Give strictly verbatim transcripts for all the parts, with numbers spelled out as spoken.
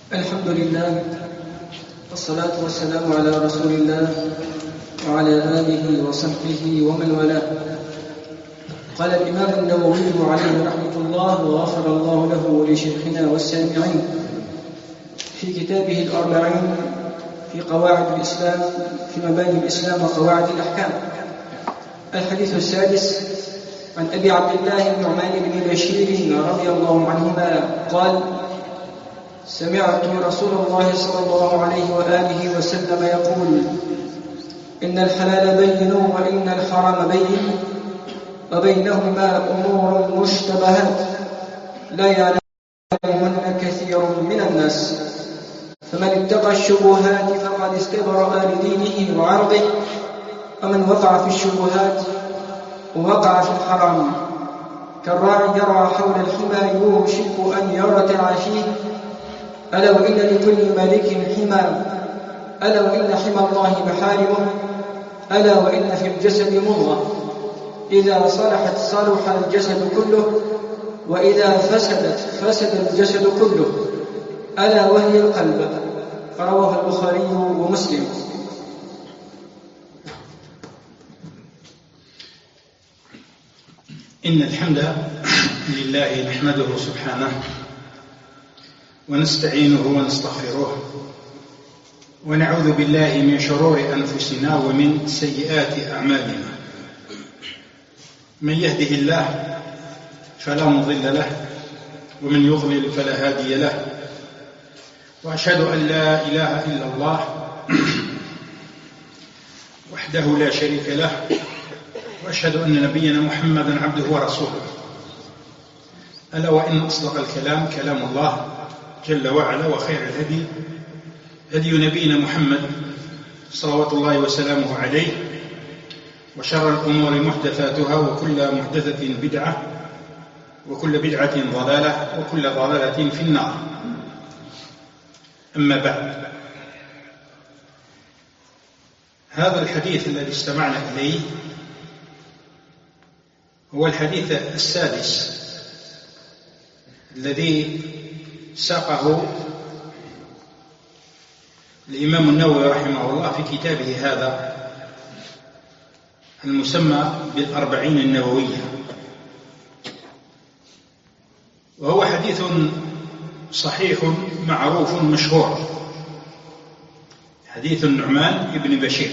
الحمد لله والصلاة والسلام على رسول الله وعلى آله وصحبه ومن والاه. قال الإمام النووي عليه رحمة الله وغفر الله له ولشيخنا والسامعين في كتابه الأربعين في قواعد الإسلام في مباني الإسلام وقواعد الأحكام. الحديث السادس عن أبي عبد الله النعمان بن بشير رضي الله عنهما قال: سمعت رسول الله صلى الله عليه وآله وسلم يقول: إن الحلال بين وإن الحرام بين وبينهما أمور مشتبهات لا يعلمهن كثير من الناس، فمن اتقى الشبهات فقد استبرأ لدينه وعرضه، ومن وقع في الشبهات ووقع في الحرام كالراعي يرعى حول الحمى يوشك أن يرتع فيه. ألا وإن لكل ملك حمى، ألا وإن حمى الله محارمه، ألا وإن في الجسد مضغة إذا صلحت صلح الجسد كله، وإذا فسدت فسد الجسد كله، ألا وهي القلب. رواه البخاري ومسلم. إن الحمد لله نحمده سبحانه ونستعينه ونستغفره ونعوذ بالله من شرور أنفسنا ومن سيئات أعمالنا. من يهده الله فلا مضل له ومن يضلل فلا هادي له، وأشهد أن لا إله إلا الله وحده لا شريك له، وأشهد أن نبينا محمدا عبده ورسوله. ألا وإن أصدق الكلام كلام الله جل وعلا، وخير الهدي هدي نبينا محمد صلوات الله وسلامه عليه، وشر الأمور محدثاتها، وكل محدثة بدعة، وكل بدعة ضلالة، وكل ضلالة في النار. أما بعد، هذا الحديث الذي استمعنا إليه هو الحديث السادس الذي ساقه الإمام النووي رحمه الله في كتابه هذا المسمى بالأربعين النووية، وهو حديث صحيح معروف مشهور، حديث النعمان بن بشير.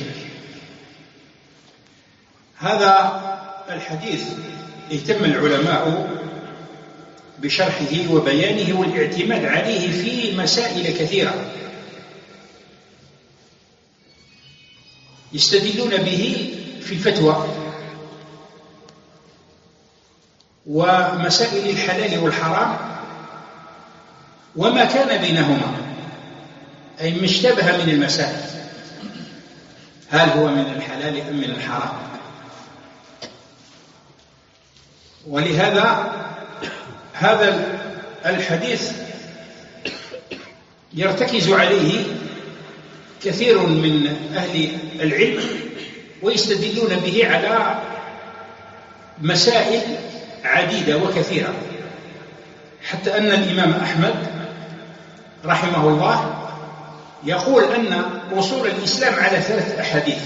هذا الحديث اهتم العلماء بشرحه وبيانه والاعتماد عليه في مسائل كثيرة يستدلون به في الفتوى ومسائل الحلال والحرام وما كان بينهما، أي ما اشتبه من المسائل، هل هو من الحلال أم من الحرام. ولهذا هذا الحديث يرتكز عليه كثير من أهل العلم ويستدلون به على مسائل عديدة وكثيرة، حتى أن الإمام أحمد رحمه الله يقول أن أصول الإسلام على ثلاث أحاديث،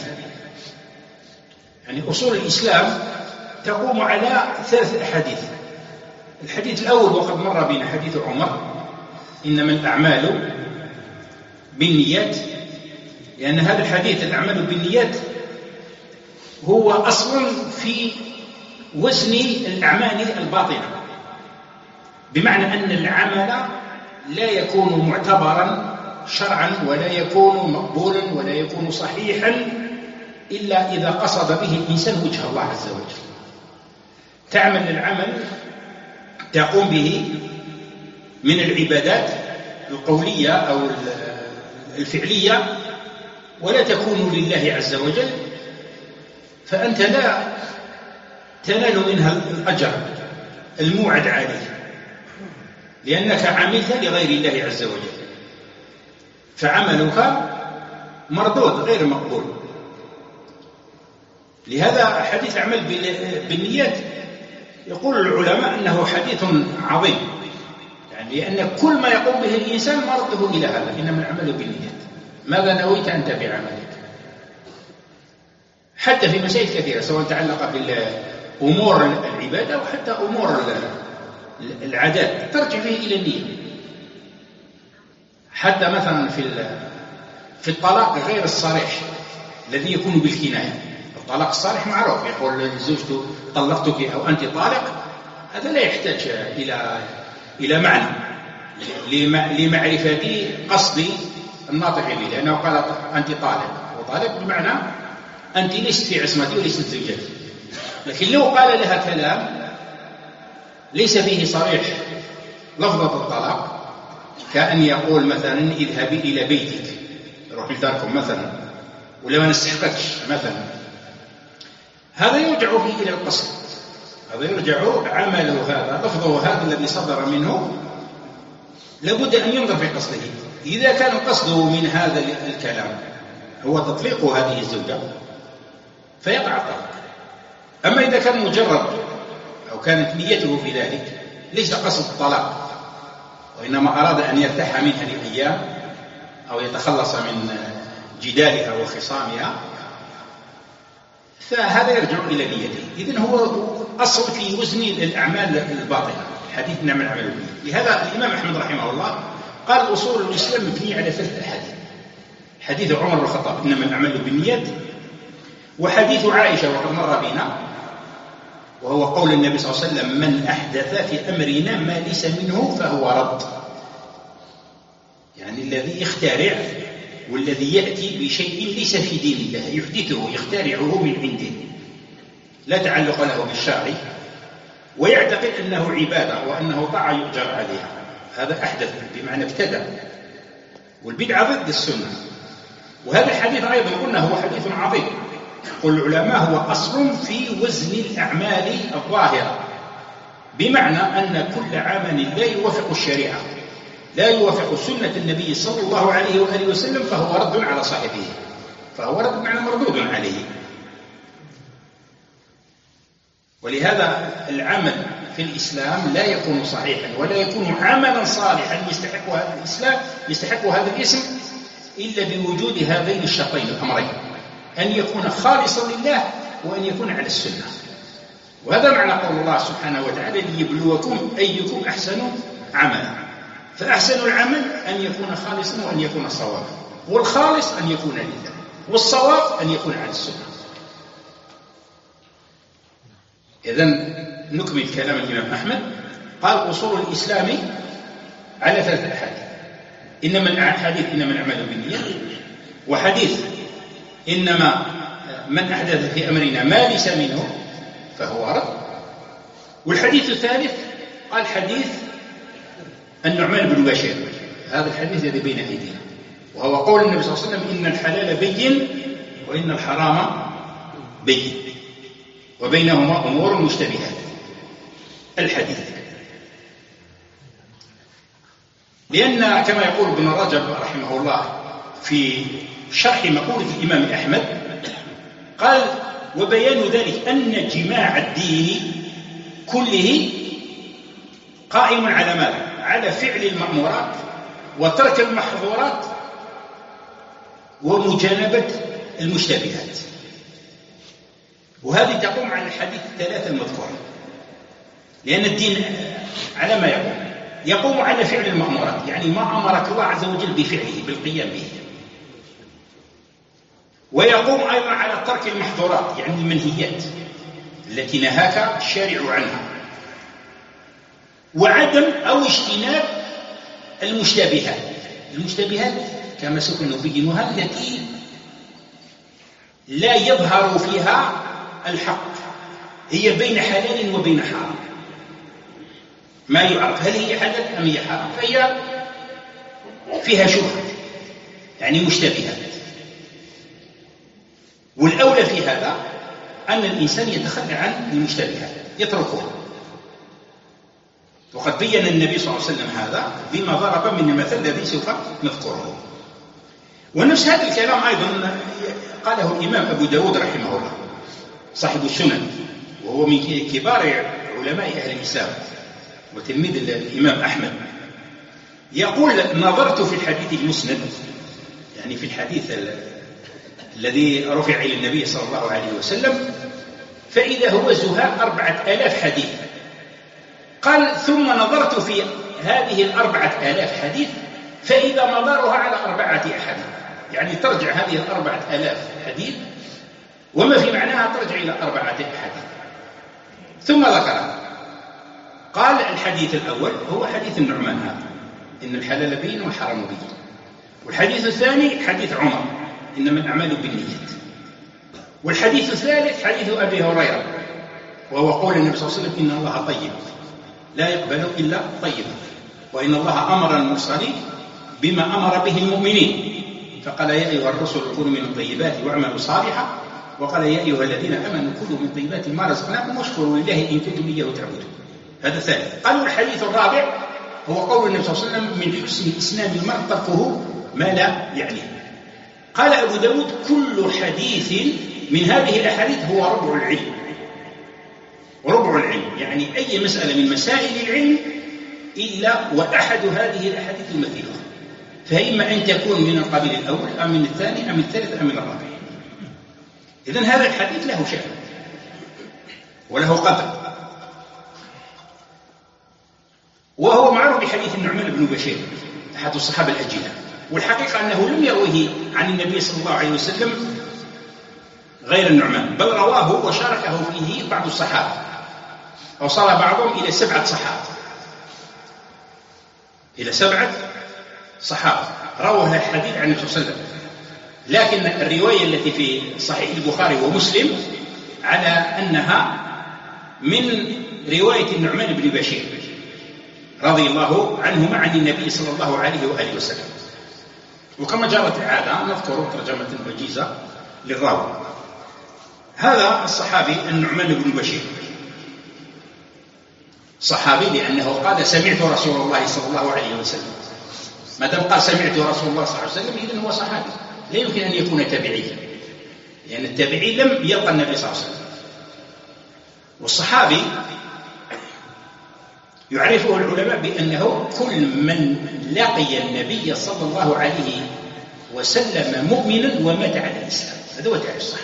يعني أصول الإسلام تقوم على ثلاث أحاديث. الحديث الأول وقد مر بنا حديث عمر: إنما الأعمال بالنيات، لأن هذا الحديث الأعمال بالنيات هو أصل في وزن الأعمال الباطنة، بمعنى أن العمل لا يكون معتبرا شرعا ولا يكون مقبولا ولا يكون صحيحا إلا إذا قصد به الإنسان وجه الله عز وجل. تعمل العمل تقوم به من العبادات القولية أو الفعلية ولا تكون لله عز وجل، فأنت لا تنال منها الأجر الموعد عليه، لأنك عملت لغير الله عز وجل، فعملك مردود غير مقبول. لهذا حديث عمل بالنيات يقول العلماء أنه حديث عظيم، يعني لأن كل ما يقوم به الإنسان مرده إلى هذا، إنما العمل بالنيات. ماذا نويت أنت بعملك؟ حتى في مسائل كثيرة سواء تعلق بالأمور العبادة أو حتى أمور العادات ترجع فيه إلى النية. حتى مثلا في في الطلاق غير الصريح الذي يكون بالكناية. الطلاق الصريح معروف، يقول زوجته طلقتك أو أنت طالق، هذا لا يحتاج إلى إلى معنى لمعرفة قصد الناطق به، لأنه قال أنت طالق، وطالق بمعنى أنت ليست في عصمتي وليست زوجتي. لكن لو قال لها كلام ليس فيه صريح لفظة الطلاق، كأن يقول مثلا اذهبي إلى بيتك، روحي لداركم مثلا، ولا ما نستحقكش مثلا، هذا يرجع فيه إلى القصد، هذا يرجع عمله هذا لفظه هذا الذي صدر منه لابد أن ينظر في قصده. إذا كان قصده من هذا الكلام هو تطليق هذه الزوجة فيقع الطلاق. أما إذا كان مجرد أو كانت نيته في ذلك ليس قصد الطلاق، وإنما أراد أن يرتاح منها لأيام أو يتخلص من جدالها وخصامها، فهذا يرجع إلى نيته. إذن هو أصل في وزن الأعمال الباطنة، الحديث إنما العمل بالنيات. لهذا الإمام أحمد رحمه الله قال أصول الإسلام مبنية على ثلاث أحاديث: حديث عمر بن الخطاب إنما الأعمال بالنيات، وحديث عائشة وقد مر بنا وهو قول النبي صلى الله عليه وسلم من أحدث في أمرنا ما ليس منه فهو رد، يعني الذي يخترع والذي يأتي بشيء ليس في دين الله يحدثه يخترعه من عنده لا تعلق له بالشرع، ويعتقد أنه عبادة وأنه طاعة يؤجر عليها، هذا أحدث بمعنى ابتدع، والبدعة ضد السنة. وهذا الحديث أيضا قلنا هو حديث عظيم، يقول العلماء هو أصل في وزن الأعمال الظاهرة، بمعنى أن كل عمل لا يوافق الشريعة لا يوافق سنة النبي صلى الله عليه وآله وسلم فهو رد على صاحبه، فهو رد معنى مردود عليه. ولهذا العمل في الإسلام لا يكون صحيحا ولا يكون عملا صالحا يستحق هذا الإسلام يستحق هذا الاسم إلا بوجود هذين الشرطين الأمرين: أن يكون خالصا لله وأن يكون على السنة. وهذا معنى قول الله سبحانه وتعالى ليبلوكم أيكم أحسن عملا، فأحسن العمل أن يكون خالصا وأن يكون صوابا، والخالص أن يكون لله، والصواب أن يكون على السنة. إذن نكمل كلام الإمام أحمد. قال أصول الإسلام على ثلاثة أحاديث: إنما الحديث إنما الأعمال بالنيات، وحديث إنما من أحدث في أمرنا ما ليس منه فهو رد، والحديث الثالث قال حديث النعمان بن بشير، هذا الحديث الذي بين أيدينا، وهو قول النبي صلى الله عليه وسلم إن الحلال بين وإن الحرام بين وبينهما أمور مشتبهات. الحديث لأن كما يقول ابن رجب رحمه الله في شرح مقولة الإمام أحمد قال: وبيان ذلك أن جماع الدين كله قائم على ماذا؟ على فعل المأمورات وترك المحظورات ومجانبة المشتبهات. وهذه تقوم على الحديث الثلاثة المذكورة، لأن الدين على ما يقوم يقوم على فعل المأمورات، يعني ما أمرك الله عز وجل بفعله بالقيام به، ويقوم أيضا على ترك المحظورات يعني المنهيات التي نهاك الشارع عنها، وعدم أو اجتناب المشتبهات. المشتبهات كما سوف نبينها التي لا يظهر فيها الحق، هي بين حلال وبين حرام، ما يعرف هل هي حلال أم هي حرام، فهي فيها شبهة يعني مشتبهات. والأولى في هذا أن الإنسان يتخلى عن المشتبهات يتركها، وقد بين النبي صلى الله عليه وسلم هذا بما ضرب من المثل الذي سوف نذكره. ونفس هذا الكلام أيضا قاله الإمام أبو داود رحمه الله صاحب السنن، وهو من كبار علماء أهل الإسلام وتلميذ الإمام أحمد، يقول نظرت في الحديث المسند، يعني في الحديث الذي رفع إلى النبي صلى الله عليه وسلم، فإذا هو زهاء أربعة آلاف حديث. قال ثم نظرت في هذه الأربعة آلاف حديث فإذا مدارها على أربعة أحاديث، يعني ترجع هذه الأربعة آلاف حديث وما في معناها ترجع إلى أربعة أحاديث. ثم ذكر قال الحديث الأول هو حديث النعمان هذا، إن الحلال بين والحرام بين. والحديث الثاني حديث عمر، إنما الأعمال بالنيات. والحديث الثالث حديث أبي هريرة، وهو قول النبي صلى الله عليه وسلم إن الله طيب لا يقبل إلا طيبا، وإن الله أمر المرسلين بما أمر به المؤمنين، فقال يا أيها الرسل كلوا من الطيبات واعملوا صالحا، وقال يا أيها الذين آمنوا كلوا من طيبات ما رزقناكم واشكروا لله إن كنتم إياه تعبدون. هذا الثالث. قالوا الحديث الرابع هو قول النبي صلى الله عليه وسلم من حسن إسلام المرء تركه ما لا يعنيه. قال أبو داود كل حديث من هذه الأحاديث هو ربع العلم. ربع العلم يعني أي مسألة من مسائل العلم إلا وأحد هذه الأحاديث المثيلة، فإما أن تكون من القبيل الأول أم من الثاني أم الثالث أم من الرابع. إذن هذا الحديث له شأن وله قدر، وهو معروف بحديث النعمان بن بشير أحد الصحابة الأجلاء، والحقيقة أنه لم يروه عن النبي صلى الله عليه وسلم غير النعمان، بل رواه وشاركه فيه بعض الصحابة، وصل بعضهم إلى سبعة صحابة إلى سبعة صحابة رووا هذا الحديث عن النبي صلى الله عليه وسلم. لكن الرواية التي في صحيح البخاري ومسلم على أنها من رواية النعمان بن بشير رضي الله عنهما عن النبي صلى الله عليه وآله وسلم. وكما جرت العادة نذكر ترجمة وجيزة للراوي. هذا الصحابي النعمان بن بشير صحابي لأنه قال سمعت رسول الله صلى الله عليه وسلم. ما دام قال سمعت رسول الله صلى الله عليه وسلم إذن هو صحابي، لا يمكن أن يكون تابعيا، لأن التابعي لم يلقى النبي صلى الله عليه وسلم. والصحابي يعرفه العلماء بأنه كل من لقي النبي صلى الله عليه وسلم مؤمنا ومات على الإسلام، هذا هو تعريف الصحابي.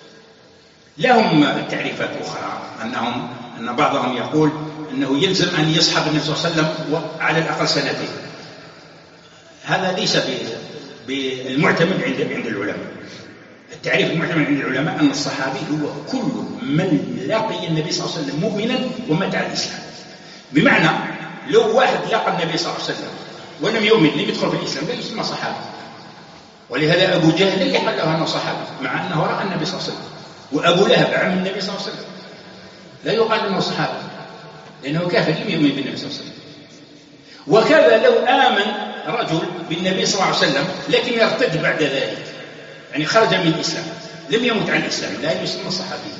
لهم تعريفات أخرى، أنهم أن بعضهم يقول أنه يلزم أن يصحب النبي صلى الله عليه وسلم على الأقل سنتين. هذا ليس بالمعتمد عند عند العلماء. التعريف المعتمد عند العلماء أن الصحابي هو كل من لقي النبي صلى الله عليه وسلم مؤمنا ومات على الإسلام. بمعنى لو واحد لقى النبي صلى الله عليه وسلم ولم يؤمن لم يدخل في الإسلام لا يسمى صحابي. ولهذا أبو جهل لا يحل له أنه صحابي مع أنه رأى النبي صلى الله عليه وسلم. وأبو لهب عم النبي صلى الله عليه وسلم لا يقال أنه صحابي لأنه كافر لم يؤمن بالنبي صلى الله عليه وسلم. وكذا لو آمن رجل بالنبي صلى الله عليه وسلم لكن يرتد بعد ذلك، يعني خرج من الإسلام لم يمت عن الإسلام، لا يسمى صحابي.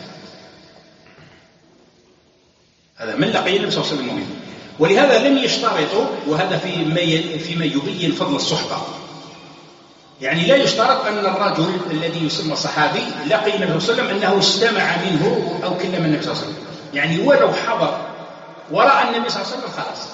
هذا من لقي النبي صلى الله عليه وسلم. ولهذا لم يشترطوا، وهذا فيما فيما يبين فضل الصحبة، يعني لا يشترط أن الرجل الذي يسمى صحابي لقي النبي صلى الله عليه وسلم أنه استمع منه أو كلم النبي صلى الله عليه وسلم، يعني ولو حضر ورأى النبي صلى الله عليه وسلم خلاص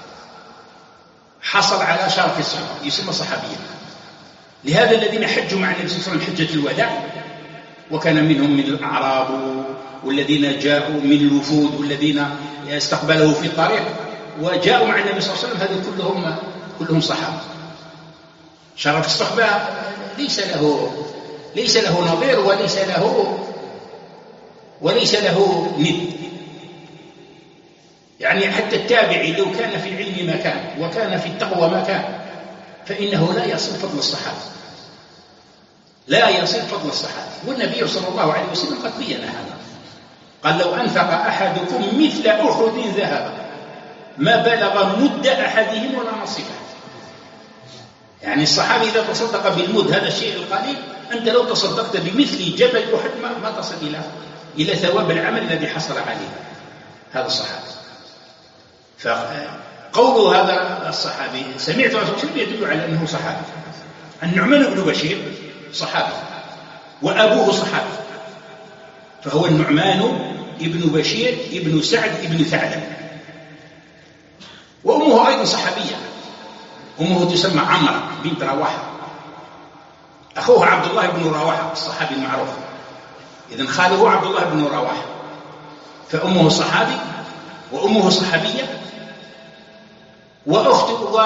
حصل على شرف الصحبة يسمى صحابيا. لهذا الذين حجوا مع النبي صلى الله عليه وسلم حجة الوداع، وكان منهم من الأعراب والذين جاءوا من الوفود والذين استقبلوا في الطريق وجاءوا مع النبي صلى الله عليه وسلم، هذه كلهم كلهم صحابة. شرف الصحبة ليس له ليس له نظير وليس له وليس له ند. يعني حتى التابعي لو كان في العلم ما كان وكان في التقوى ما كان فإنه لا يصل فضل الصحابة، لا يصل فضل الصحابة. والنبي صلى الله عليه وسلم قد بين هذا، قال لو أنفق أحدكم مثل أحد ذهبا ما بلغ مد أحدهم ولا نصيفه. يعني الصحابي إذا تصدق بالمد هذا الشيء القليل، أنت لو تصدقت بمثل جبل أحد ما, ما تصل إلى إلى ثواب العمل الذي حصل عليه هذا الصحابي. فقول هذا الصحابي سمعت رسول الله يدل على أنه صحابي. النعمان بن بشير صحابي وأبوه صحابي، فهو النعمان ابن بشير ابن سعد ابن ثعلب، وأمه أيضا صحابية أمه تسمى عمرو بنت رواحة، أخوها عبد الله بن رواحة الصحابي المعروف، إذن خاله عبد الله بن رواحة، فأمه صحابي وأمه صحابية، وأخته و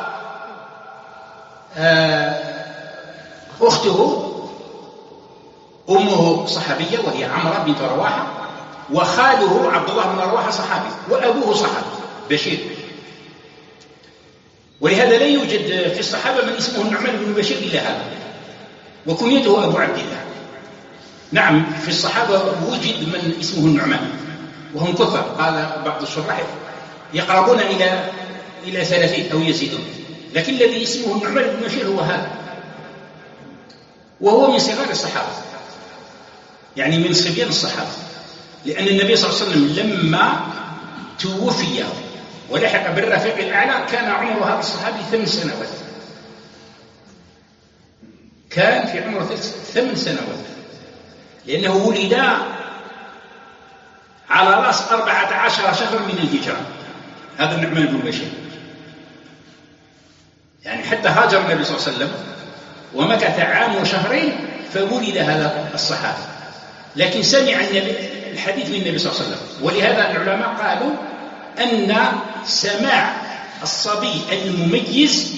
أخته أمه صحابية وهي عمرو بنت رواحة، وخاله عبد الله بن رواحة صحابي، وأبوه صحابي بشير. ولهذا لا يوجد في الصحابة من اسمه النعمان بن بشير إلا هذا، وكنيته أبو عبد الله. نعم في الصحابة وجد من اسمه النعمان وهم كثر، قال بعض الشراح يقربون إلى إلى ثلاثين أو يزيدون، لكن الذي اسمه النعمان بن بشير هو هذا، وهو من صغار الصحابة، يعني من صبيان الصحابة، لأن النبي صلى الله عليه وسلم لما توفي ولحق بالرفيق الأعلى كان عمر هذا الصحابي ثمان سنوات، كان في عمره ثمان سنوات، لأنه ولد على رأس أربعة عشر شهرا من الهجرة، هذا النعمان بن بشير. يعني حتى هاجر النبي صلى الله عليه وسلم ومكث عام وشهرين فولد هذا الصحابي، لكن سمع النبي الحديث من النبي صلى الله عليه وسلم. ولهذا العلماء قالوا أن سماع الصبي المميز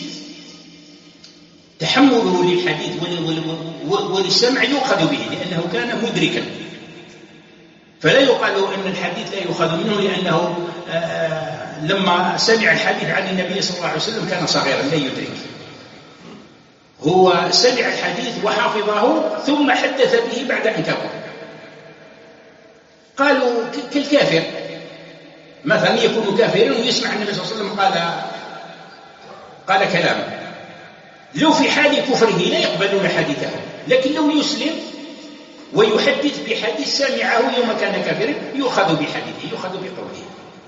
تحمله للحديث وللسمع يؤخذ به، لأنه كان مدركا، فلا يقال أن الحديث لا يؤخذ منه، لأنه لما سمع الحديث عن النبي صلى الله عليه وسلم كان صغيرا لا يدرك، هو سمع الحديث وحافظه ثم حدث به بعد أن كبر. قالوا كالكافر مثلا يكون كافرا ويسمع النبي صلى الله عليه وسلم قال قال كلاما، لو في حال كفره لا يقبلون حديثه، لكن لو يسلم ويحدث بحديث سمعه يوم كان كافرا يؤخذ بحديثه، يؤخذ بقوله.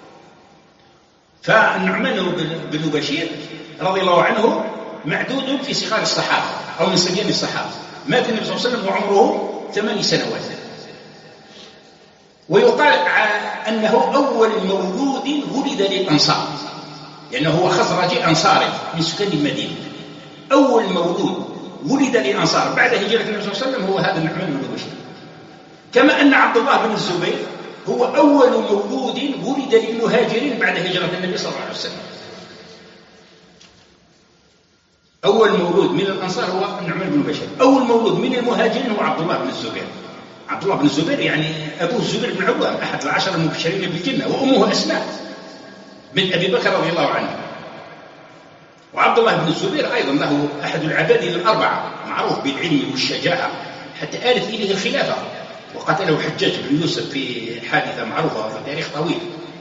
فالنعمان بن بشير رضي الله عنه معدود في صغار الصحابة أو من صبيان الصحابة، مات النبي صلى الله عليه وسلم وعمره ثمان سنوات. ويقال أنه أول مولود ولد للأنصار، لأنه هو خزرجي أنصاري من سكان المدينة، أول مولود ولد للأنصار بعد هجرة النبي صلى الله عليه وسلم هو هذا النعمان بن بشير. كما أن عبد الله بن الزبير هو أول مولود ولد للمهاجرين بعد هجرة النبي صلى الله عليه وسلم. أول مولود من الأنصار هو النعمان بن بشير، أول مولود من المهاجرين هو عبد الله بن الزبير. عبد الله بن الزبير يعني أبوه الزبير بن عوام أحد العشر المبشرين بالجنة، وأمه أسماء بنت أبي بكر رضي الله عنه. وعبد الله بن الزبير أيضا له أحد العباد الأربعة، معروف بالعلم والشجاعة حتى آلت إليه الخلافة، وقتله حجاج بن يوسف في حادثة معروفة في تاريخ طويل.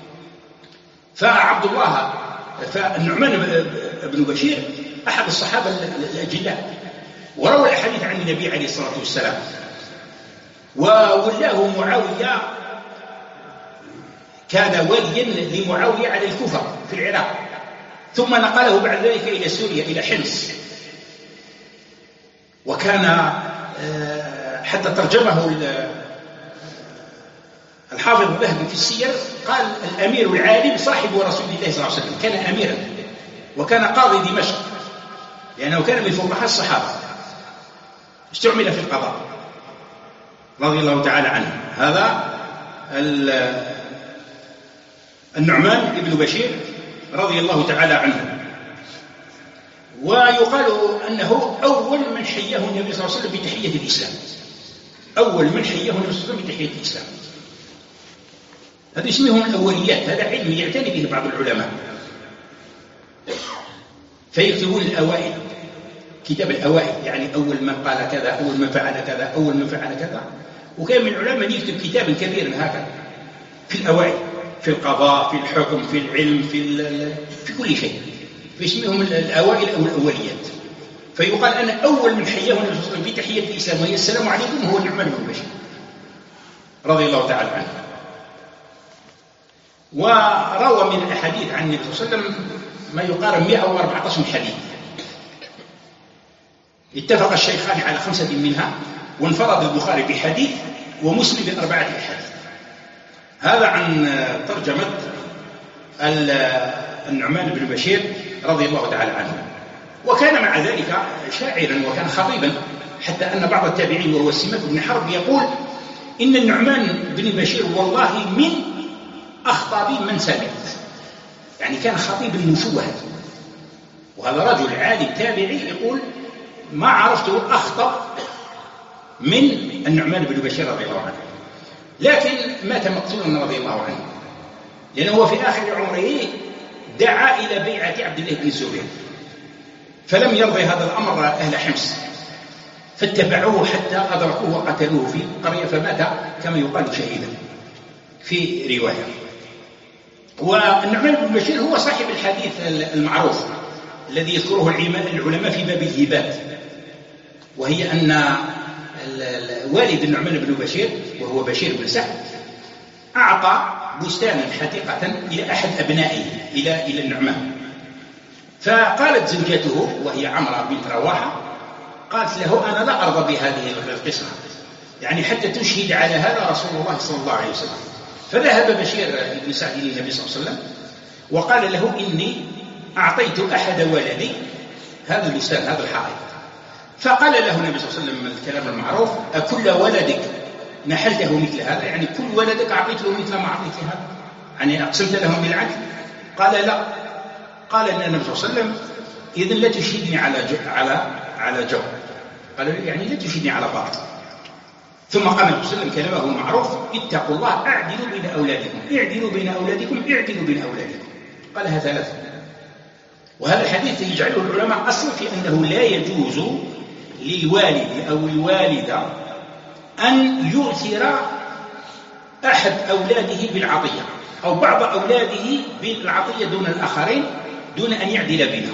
فعبد الله فالنعمان بن بشير أحد الصحابة الأجلاء، وروى الحديث عن النبي عليه الصلاة والسلام، وولاه معاوية، كان واليا لمعاوية على الكوفة في العراق، ثم نقله بعد ذلك إلى سوريا إلى حمص. وكان حتى ترجمه الحافظ الذهبي في السير قال الأمير العالم صاحب رسول الله صلى الله عليه وسلم، كان أميرا وكان قاضي دمشق، لأنه كان من فقهاء الصحابة، استعمل في القضاء رضي الله تعالى عنه. هذا النعمان بن بشير رضي الله تعالى عنه. ويقال أنه أول من حياه النبي صلى الله عليه وسلم بتحية الإسلام، أول من حياه النبي صلى الله عليه وسلم بتحية الإسلام. هذا اسمهم الأوليات، هذا علم يعتني به بعض العلماء، فيكتبون الأوائل، كتاب الأوائل، يعني أول من قال كذا، أول من فعل كذا، أول من فعل كذا. وكان من العلماء من يكتب كتابا كبيرا هكذا في الأوائل، في القضاء، في الحكم، في العلم، في في كل شيء، فاسمهم الأوائل أو الأوليات. فيقال أن أول من حياه النبي صلى الله عليه وسلم بتحية الإسلام وهي السلام عليكم هو النعمان بن بشير رضي الله تعالى عنه. وروى من الأحاديث عن النبي صلى الله عليه وسلم ما يقارب مئة وأربعة عشر حديث، اتفق الشيخان على خمسة منها، وانفرد البخاري بحديث ومسلم بأربعة أحاديث. هذا عن ترجمة النعمان بن بشير رضي الله تعالى عنه. وكان مع ذلك شاعرا وكان خطيبا، حتى أن بعض التابعين وهو سماك بن حرب يقول إن النعمان بن بشير والله من أخطب من سمعت، يعني كان خطيب المشوه. وهذا رجل عالم تابعي يقول ما عرفته أخطب من النعمان بن بشير رضي الله عنه، لكن مات مقتولا رضي الله عنه، لأنه في آخر عمره دعا إلى بيعة عبد الله بن الزبير، فلم يرضي هذا الأمر أهل حمص، فاتبعوه حتى أدركوه وقتلوه في القرية، فمات كما يقال شهيدا في رواية. والنعمان بن بشير هو صاحب الحديث المعروف الذي يذكره العلماء في باب الهبات، وهي أن والد النعمان بن بشير وهو بشير بن سعد أعطى بستانا حديقة إلى أحد أبنائه إلى إلى النعمان، فقالت زوجته وهي عمرة بنت رواحة قالت له أنا لا أرضى بهذه القسمة، يعني حتى تشهد على هذا رسول الله صلى الله عليه وسلم. فذهب بشير بن سعد إلى النبي صلى الله عليه وسلم وقال له إني أعطيت أحد ولدي هذا البستان هذا الحائط، فقال له النبي صلى الله عليه وسلم الكلام المعروف أكل ولدك نحلته مثل هذا، يعني كل ولدك أعطيته مثل ما أعطيت هذا، يعني أقسمت لهم بالعدل؟ قال لا. قال النبي صلى الله عليه وسلم إذن لا تشهدني على جو على على جو قال يعني لا تشهدني على باطل. ثم قال النبي صلى الله عليه وسلم كلامه المعروف اتقوا الله اعدلوا بين أولادكم اعدلوا بين أولادكم اعدلوا بين أولادكم، قالها ثلاثة. وهذا الحديث يجعله العلماء أصلا في أنه لا يجوز للوالد أو الوالدة أن يؤثر أحد أولاده بالعطية أو بعض أولاده بالعطية دون الآخرين دون أن يعدل بينهم،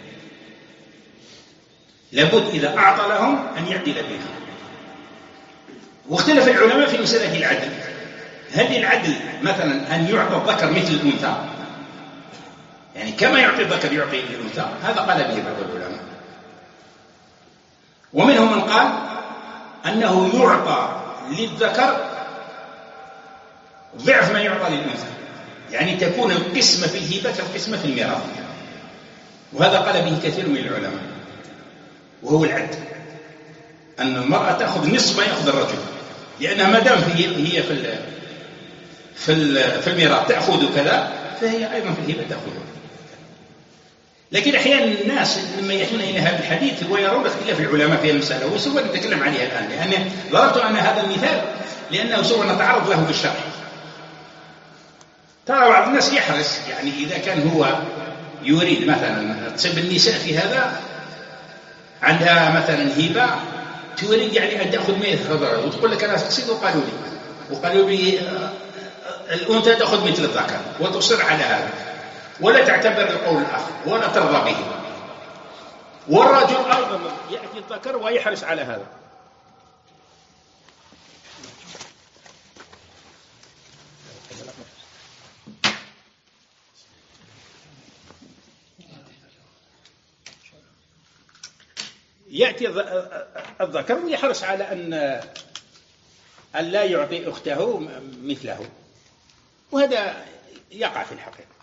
لابد إذا أعطى لهم أن يعدل بينهم. واختلف العلماء في مسألة العدل، هل العدل مثلا أن يعطى الذكر مثل الأنثى، يعني كما يعطي الذكر يعطي الأنثى، هذا قال به بعض العلماء. ومنهم من قال أنه يعطى للذكر ضعف ما يعطى للأنثى، يعني تكون القسمة في الهبة كالقسمة في الميراث، وهذا قال به كثير من العلماء، وهو العدل، أن المرأة تأخذ نصف ما يأخذ الرجل، لأنها ما دام هي في في الميراث تأخذ كذا فهي أيضا في الهبة تأخذ. لكن أحيانا الناس لما يأتون إلى هذا الحديث ويرون اختلاف العلماء في المسألة، وسوف نتكلم عليها الآن، لأن ضربت أن هذا المثال لأنه سوف نتعرض له بالشرح. ترى بعض الناس يحرص، يعني إذا كان هو يريد مثلا تصيب النساء في هذا عندها مثلا هبة تريد يعني أن تأخذ مئة خضراء وتقول لك أنا أقصد وقالوا لي وقالوا لي الأنثى تأخذ مثل الذكر وتصر على هذا ولا تعتبر القول الآخر ولا ترضى به، والرجل أيضا يأتي الذكر ويحرص على هذا. يأتي الذكر ويحرص على أن أن لا يعطي أخته مثله، وهذا يقع في الحقيقة.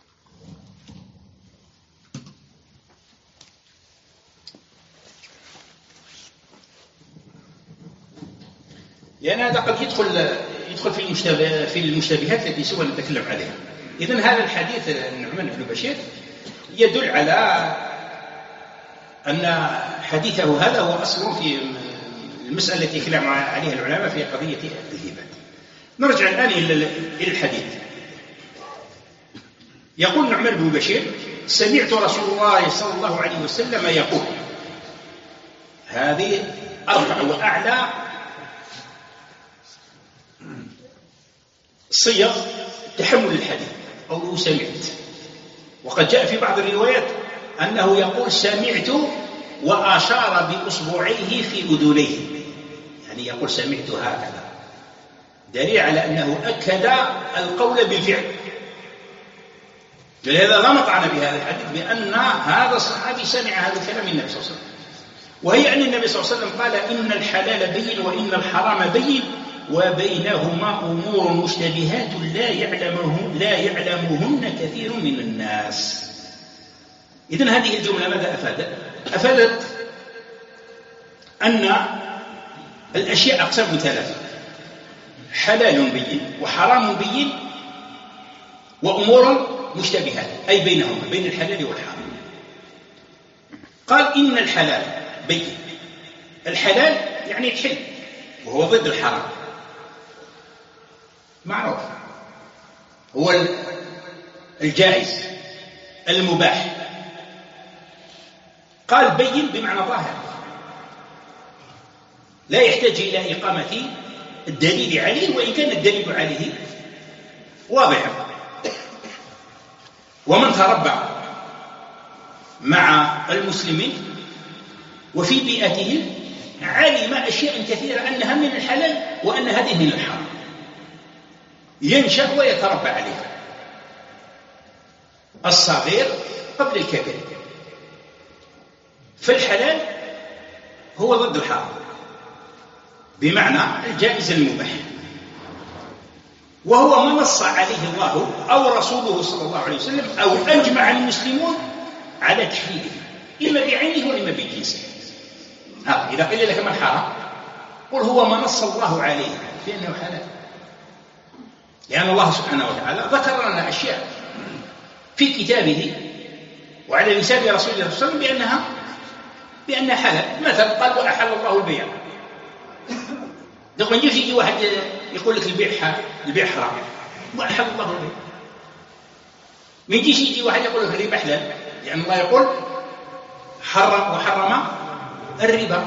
لأن هذا قد يدخل يدخل في المشتبه في المشتبهات التي سوف نتكلم عليها. إذن هذا الحديث النعمان بن بشير يدل على أن حديثه هذا هو أصل في المسألة التي تكلم عليها العلماء في قضية الهبات. نرجع الآن إلى الحديث. يقول نعمان بن بشير سمعت رسول الله صلى الله عليه وسلم يقول، هذه أرفع وأعلى صيغ تحمل الحديث أو سمعت. وقد جاء في بعض الروايات أنه يقول سمعت وأشار بأصبعيه في أذنيه، يعني يقول سمعت هكذا، دليل على أنه أكد القول بالفعل. ولهذا لا نطعن بهذا الحديث بأن هذا الصحابي سمع هذا الكلام من النبي صلى الله عليه وسلم، وهي أن النبي صلى الله عليه وسلم قال إن الحلال بين وإن الحرام بين وبينهما أمور مشتبهات لا يعلمهن لا يعلمهن كثير من الناس. إذن هذه الجملة ماذا أفادت؟ أفادت أن الأشياء أقسام ثلاثة: حلال بين وحرام بين وأمور مشتبهات، أي بينهما، بين الحلال والحرام. قال إن الحلال بين. الحلال يعني الحل وهو ضد الحرام، معروف، هو الجائز المباح. قال بين بمعنى ظاهر، لا يحتاج إلى إقامة الدليل عليه، وإن كان الدليل عليه واضحا. ومن تربى مع المسلمين وفي بيئتهم علم أشياء كثيرة أنها من الحلال وأن هذه من الحرام، ينشأ ويتربى عليها. الصغير قبل الكبير، فالحلال هو ضد الحرام بمعنى الجائز المباح، وهو ما نص عليه الله أو رسوله صلى الله عليه وسلم أو أجمع المسلمون على تحليله، إما بعينه وإما بجنسه. ها إذا قيل لك ما الحرام قل هو ما نص الله عليه بأنه حلال، لأن الله سبحانه وتعالى ذكر لنا أشياء في كتابه وعلى لسان رسول الله صلى الله عليه وسلم بأنها بأنها حلال. مثلا قال وأحل الله البيع، لما يجي واحد يقول لك البيع البيع حرام، وأحل الله البيع. ما يجيش يجي واحد يقول لك الربا حلال، لأن الله يقول حرم وحرم الربا.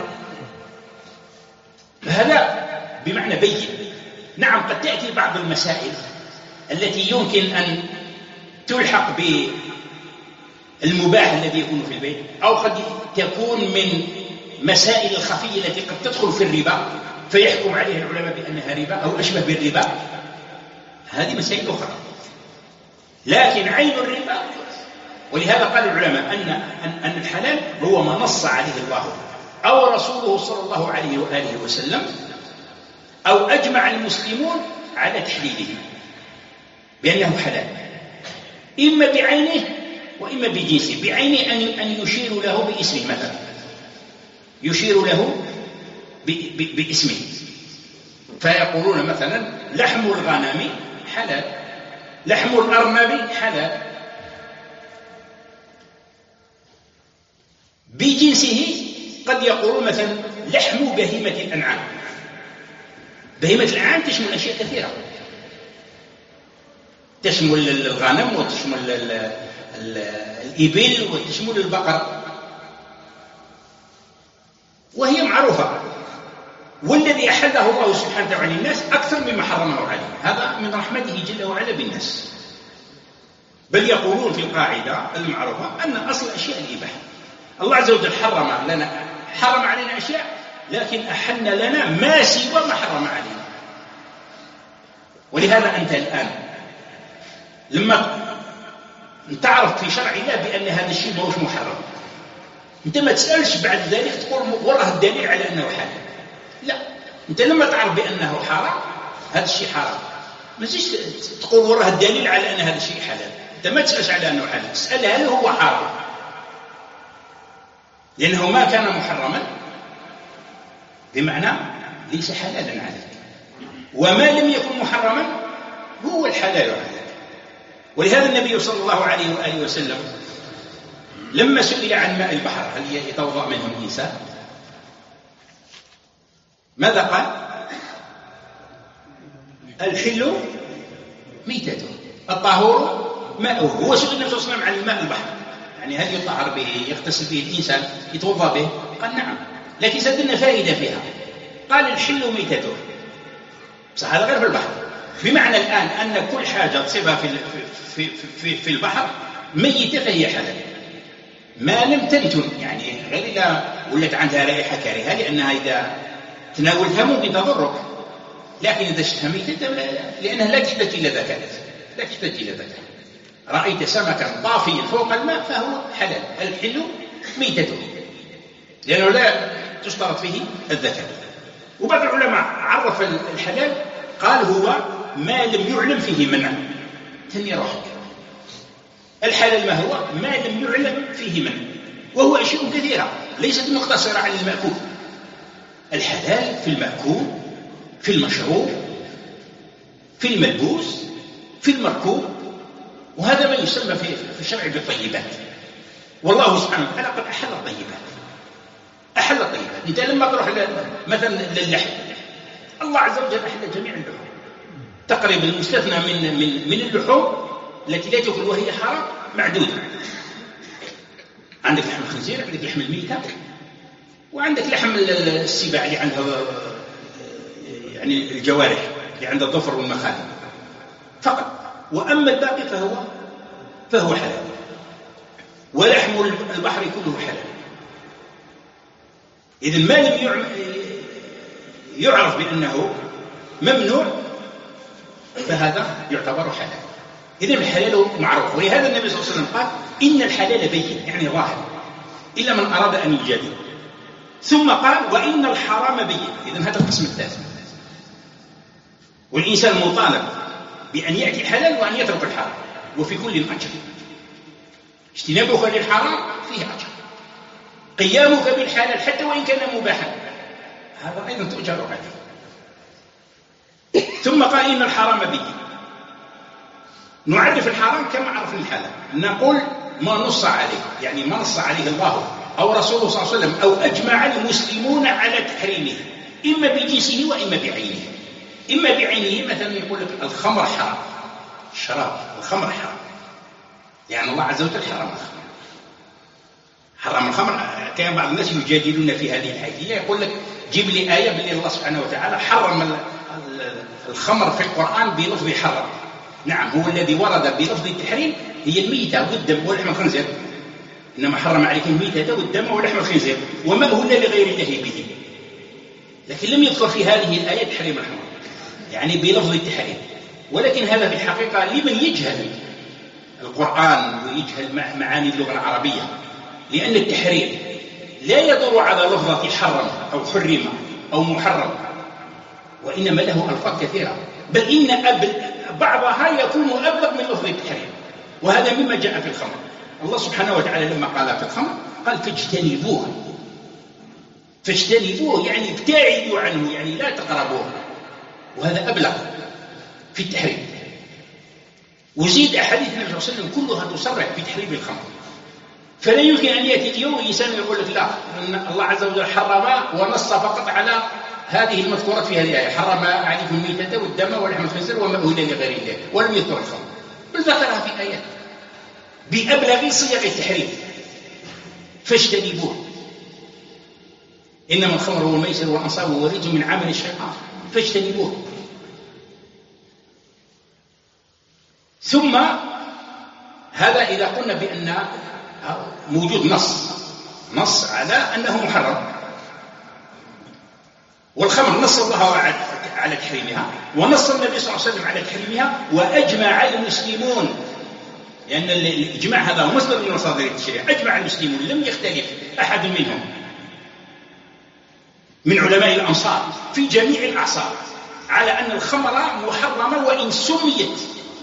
فهذا بمعنى بين. نعم قد تأتي بعض المسائل التي يمكن أن تلحق بالمباح الذي يكون في البيع، أو قد تكون من مسائل الخفية التي قد تدخل في الربا فيحكم عليها العلماء بأنها ربا أو أشبه بالربا، هذه مسائل أخرى. لكن عين الربا، ولهذا قال العلماء أن أن الحلال هو ما نص عليه الله أو رسوله صلى الله عليه وآله وسلم أو أجمع المسلمون على تحليله بأنه حلال، إما بعينه وإما بجنسه. بعينه أن أن يشير له باسمه، مثلا يشير له باسمه، فيقولون مثلا لحم الغنم حلال، لحم الأرنب حلال. بجنسه قد يقولون مثلا لحم بهيمة الأنعام. بهيمة الأنعام تشمل أشياء كثيرة، تشمل الغنم وتشمل الإبل وتشمل البقر، وهي معروفة. والذي أحله الله سبحانه وتعالى للناس أكثر مما حرمه عليه، هذا من رحمته جل وعلا بالناس. بل يقولون في القاعدة المعروفة أن أصل الأشياء الإباحة. الله عز وجل حرم لنا حرم علينا أشياء، لكن أحل لنا ما سوى ما حرم علينا. ولهذا أنت الآن لما تعرف في شرع الله بأن هذا الشيء ماهوش محرم، أنت ما تسألش بعد ذلك تقول وراه الدليل على أنه حلال. لا، أنت لما تعرف بأنه حرام هذا الشيء حرام، ما تجيش تقول وراه الدليل على أن هذا الشيء حلال. أنت ما تسألش على أنه حلال، تسأل هل هو حرام، لأنه ما كان محرما بمعنى ليس حلالا عليك، وما لم يكن محرما هو الحلال عليك. ولهذا النبي صلى الله عليه وآله وسلم لما سئل عن ماء البحر هل يتوضأ منه الإنسان، ماذا قال؟ الحل ميتته الطهور ماءه. هو سئل النبي صلى الله عليه وسلم عن الماء البحر، يعني هل يطهر به يغتسل به الإنسان يتوضأ به؟ قال نعم، لكن زادنا فائدة فيها، قال الحل ميتته. صح، هذا غير في البحر، بمعنى الآن أن كل حاجة تصيبها في في في في البحر ميتة فهي حلال ما لم تنتن، يعني غير إذا ولت عندها رائحة كريهة، لأنها إذا تناولتها ممكن تضرك، لكن إذا شفتها ميتة لأنها لا تحتاج إلى ذكاء، لا تحتاج إلى ذكاء. رأيت سمكا طافيا فوق الماء فهو حلال. الحل ميتته لأنه لا تشترط فيه الذكاء. وبعض العلماء عرف الحلال قال هو ما لم يعلم فيه منع. تني روحك، الحلال ما هو؟ ما لم يعلم فيه منع. وهو أشياء كثيرة ليست مقتصرة على المأكول. الحلال في المأكول، في المشروب، في الملبوس، في المركوب، وهذا ما يسمى في الشرع بالطيبات. والله سبحانه وتعالى قد أحل الطيبات، أحل الطيبات. أنت لما تروح مثلا للحم، الله عز وجل أحل جميع اللحوم تقريبا، المستثنى من من من اللحوم التي لا تأكل وهي حرام معدودة. عندك لحم الخنزير، عندك لحم الميتة، وعندك لحم السباع اللي عندها يعني الجوارح اللي عندها الظفر والمخالب فقط، وأما الباقي فهو فهو حلال. ولحم البحر كله حلال. إذن ما لم يعرف بأنه ممنوع فهذا يعتبر حلال. إذن الحلال معروف، ولهذا النبي صلى الله عليه وسلم قال إن الحلال بين، يعني ظاهر، إلا من أراد أن يجادل. ثم قال وإن الحرام بين. إذن هذا القسم الثالث. والإنسان مطالب بأن يأتي الحلال وأن يترك الحرام، وفي كل أجر. اجتنابك للحرام فيه أجر، قيامك بالحلال حتى وإن كان مباحا هذا أيضا تؤجر عليه. ثم قال إن الحرام بين. نعرف الحرام كما عرفنا الحلال، نقول ما نص عليه، يعني ما نص عليه الله أو رسوله صلى الله عليه وسلم أو أجمع المسلمون على تحريمه، إما بجنسه وإما بعينه. إما بعينه مثلا يقول لك الخمر حرام، الشراب الخمر حرام، يعني الله عز وجل حرم الخمر، حرم الخمر. كان بعض الناس يجادلون في هذه الحيثية، يقول لك جيب لي آية بأن الله سبحانه وتعالى حرم الخمر في القرآن بلفظ حرم. نعم، هو الذي ورد بلفظ التحريم هي الميتة والدم ولحم الخنزير، إنما حرم عليكم الميتة والدم ولحم الخنزير وما أهل لغير الله به، لكن لم يذكر في هذه الآية تحريم الخمر يعني بلفظ التحريم. ولكن هذا في الحقيقة لمن يجهل القرآن ويجهل معاني اللغة العربية، لأن التحريم لا يدور على لفظة حرم أو حرم أو محرم، وإنما له ألفاظ كثيرة، بل إن بعضها يكون أبلغ من لفظ التحريم، وهذا مما جاء في الخمر. الله سبحانه وتعالى لما قال في الخمر قال فاجتنبوه، فاجتنبوه يعني ابتعدوا عنه، يعني لا تقربوه، وهذا أبلغ في التحريم. وزيد أحاديث النبي صلى الله عليه وسلم كلها تصرح بتحريم الخمر، فلا يمكن أن يأتي اليوم إنسان يقول لك لا، أن الله عز وجل حرم ونص فقط على هذه المذكورات في هذه الآية، حرم عليكم الميتة والدم ولحم الخنزير وما أهل لغير الله، ولم يذكر الخمر، بل ذكرها في آيات بأبلغ صيغ التحريم فاجتنبوه. إنما الخمر والميسر والأنصاب والرجس من عمل الشيطان فاجتنبوه. ثم هذا إذا قلنا بأن موجود نص نص على أنه محرم، والخمر نص الله على تحريمها ونص النبي صلى الله عليه وسلم على تحريمها، وأجمع المسلمون، لأن الإجماع هذا مصدر من مصادر التشريع، أجمع المسلمون لم يختلف أحد منهم من علماء الأمصار في جميع الأعصار على أن الخمر محرمة، وإن سميت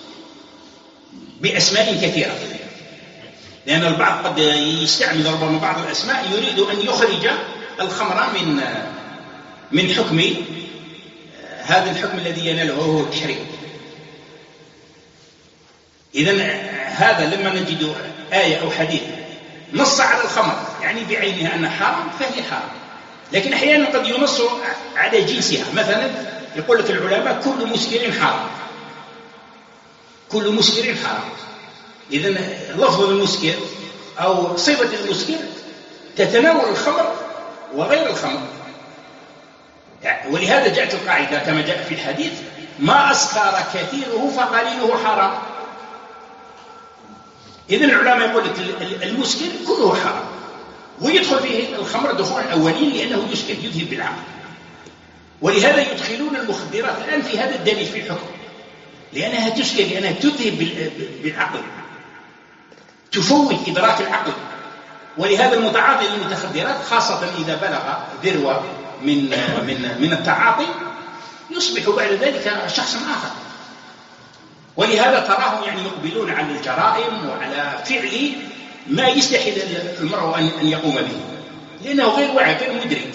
بأسماء كثيرة، لأن البعض قد يستعمل ربما بعض الأسماء يريد أن يخرج الخمر من من حكم هذا الحكم الذي يناله وهو التحريم. إذن هذا لما نجد آية أو حديث نص على الخمر يعني بعينها أنها حرام فهي حرام، لكن أحيانا قد ينص على جنسها. مثلا يقول لك العلماء كل مسكر حرام، كل مسكر حرام. إذن لفظ المسكر أو صفة المسكر تتناول الخمر وغير الخمر، ولهذا جاءت القاعدة كما جاء في الحديث ما أسكر كثيره فقليله حرام. إذن العلماء يقول لك المسكر كله حرام، ويدخل فيه الخمر دخولا أولين لأنه يسكر يذهب بالعقل، ولهذا يدخلون المخدرات الآن في هذا الدليل في الحكم، لأنها تسكر، لأنها تذهب بالعقل، تفوت إدراك العقل. ولهذا المتعاطي للمتخدرات خاصة إذا بلغ ذروة من من من التعاطي يصبح بعد ذلك شخصا آخر. ولهذا تراهم يعني يقبلون على الجرائم وعلى فعل ما يستحيل المرء أن يقوم به لأنه غير واعي غير مدرك،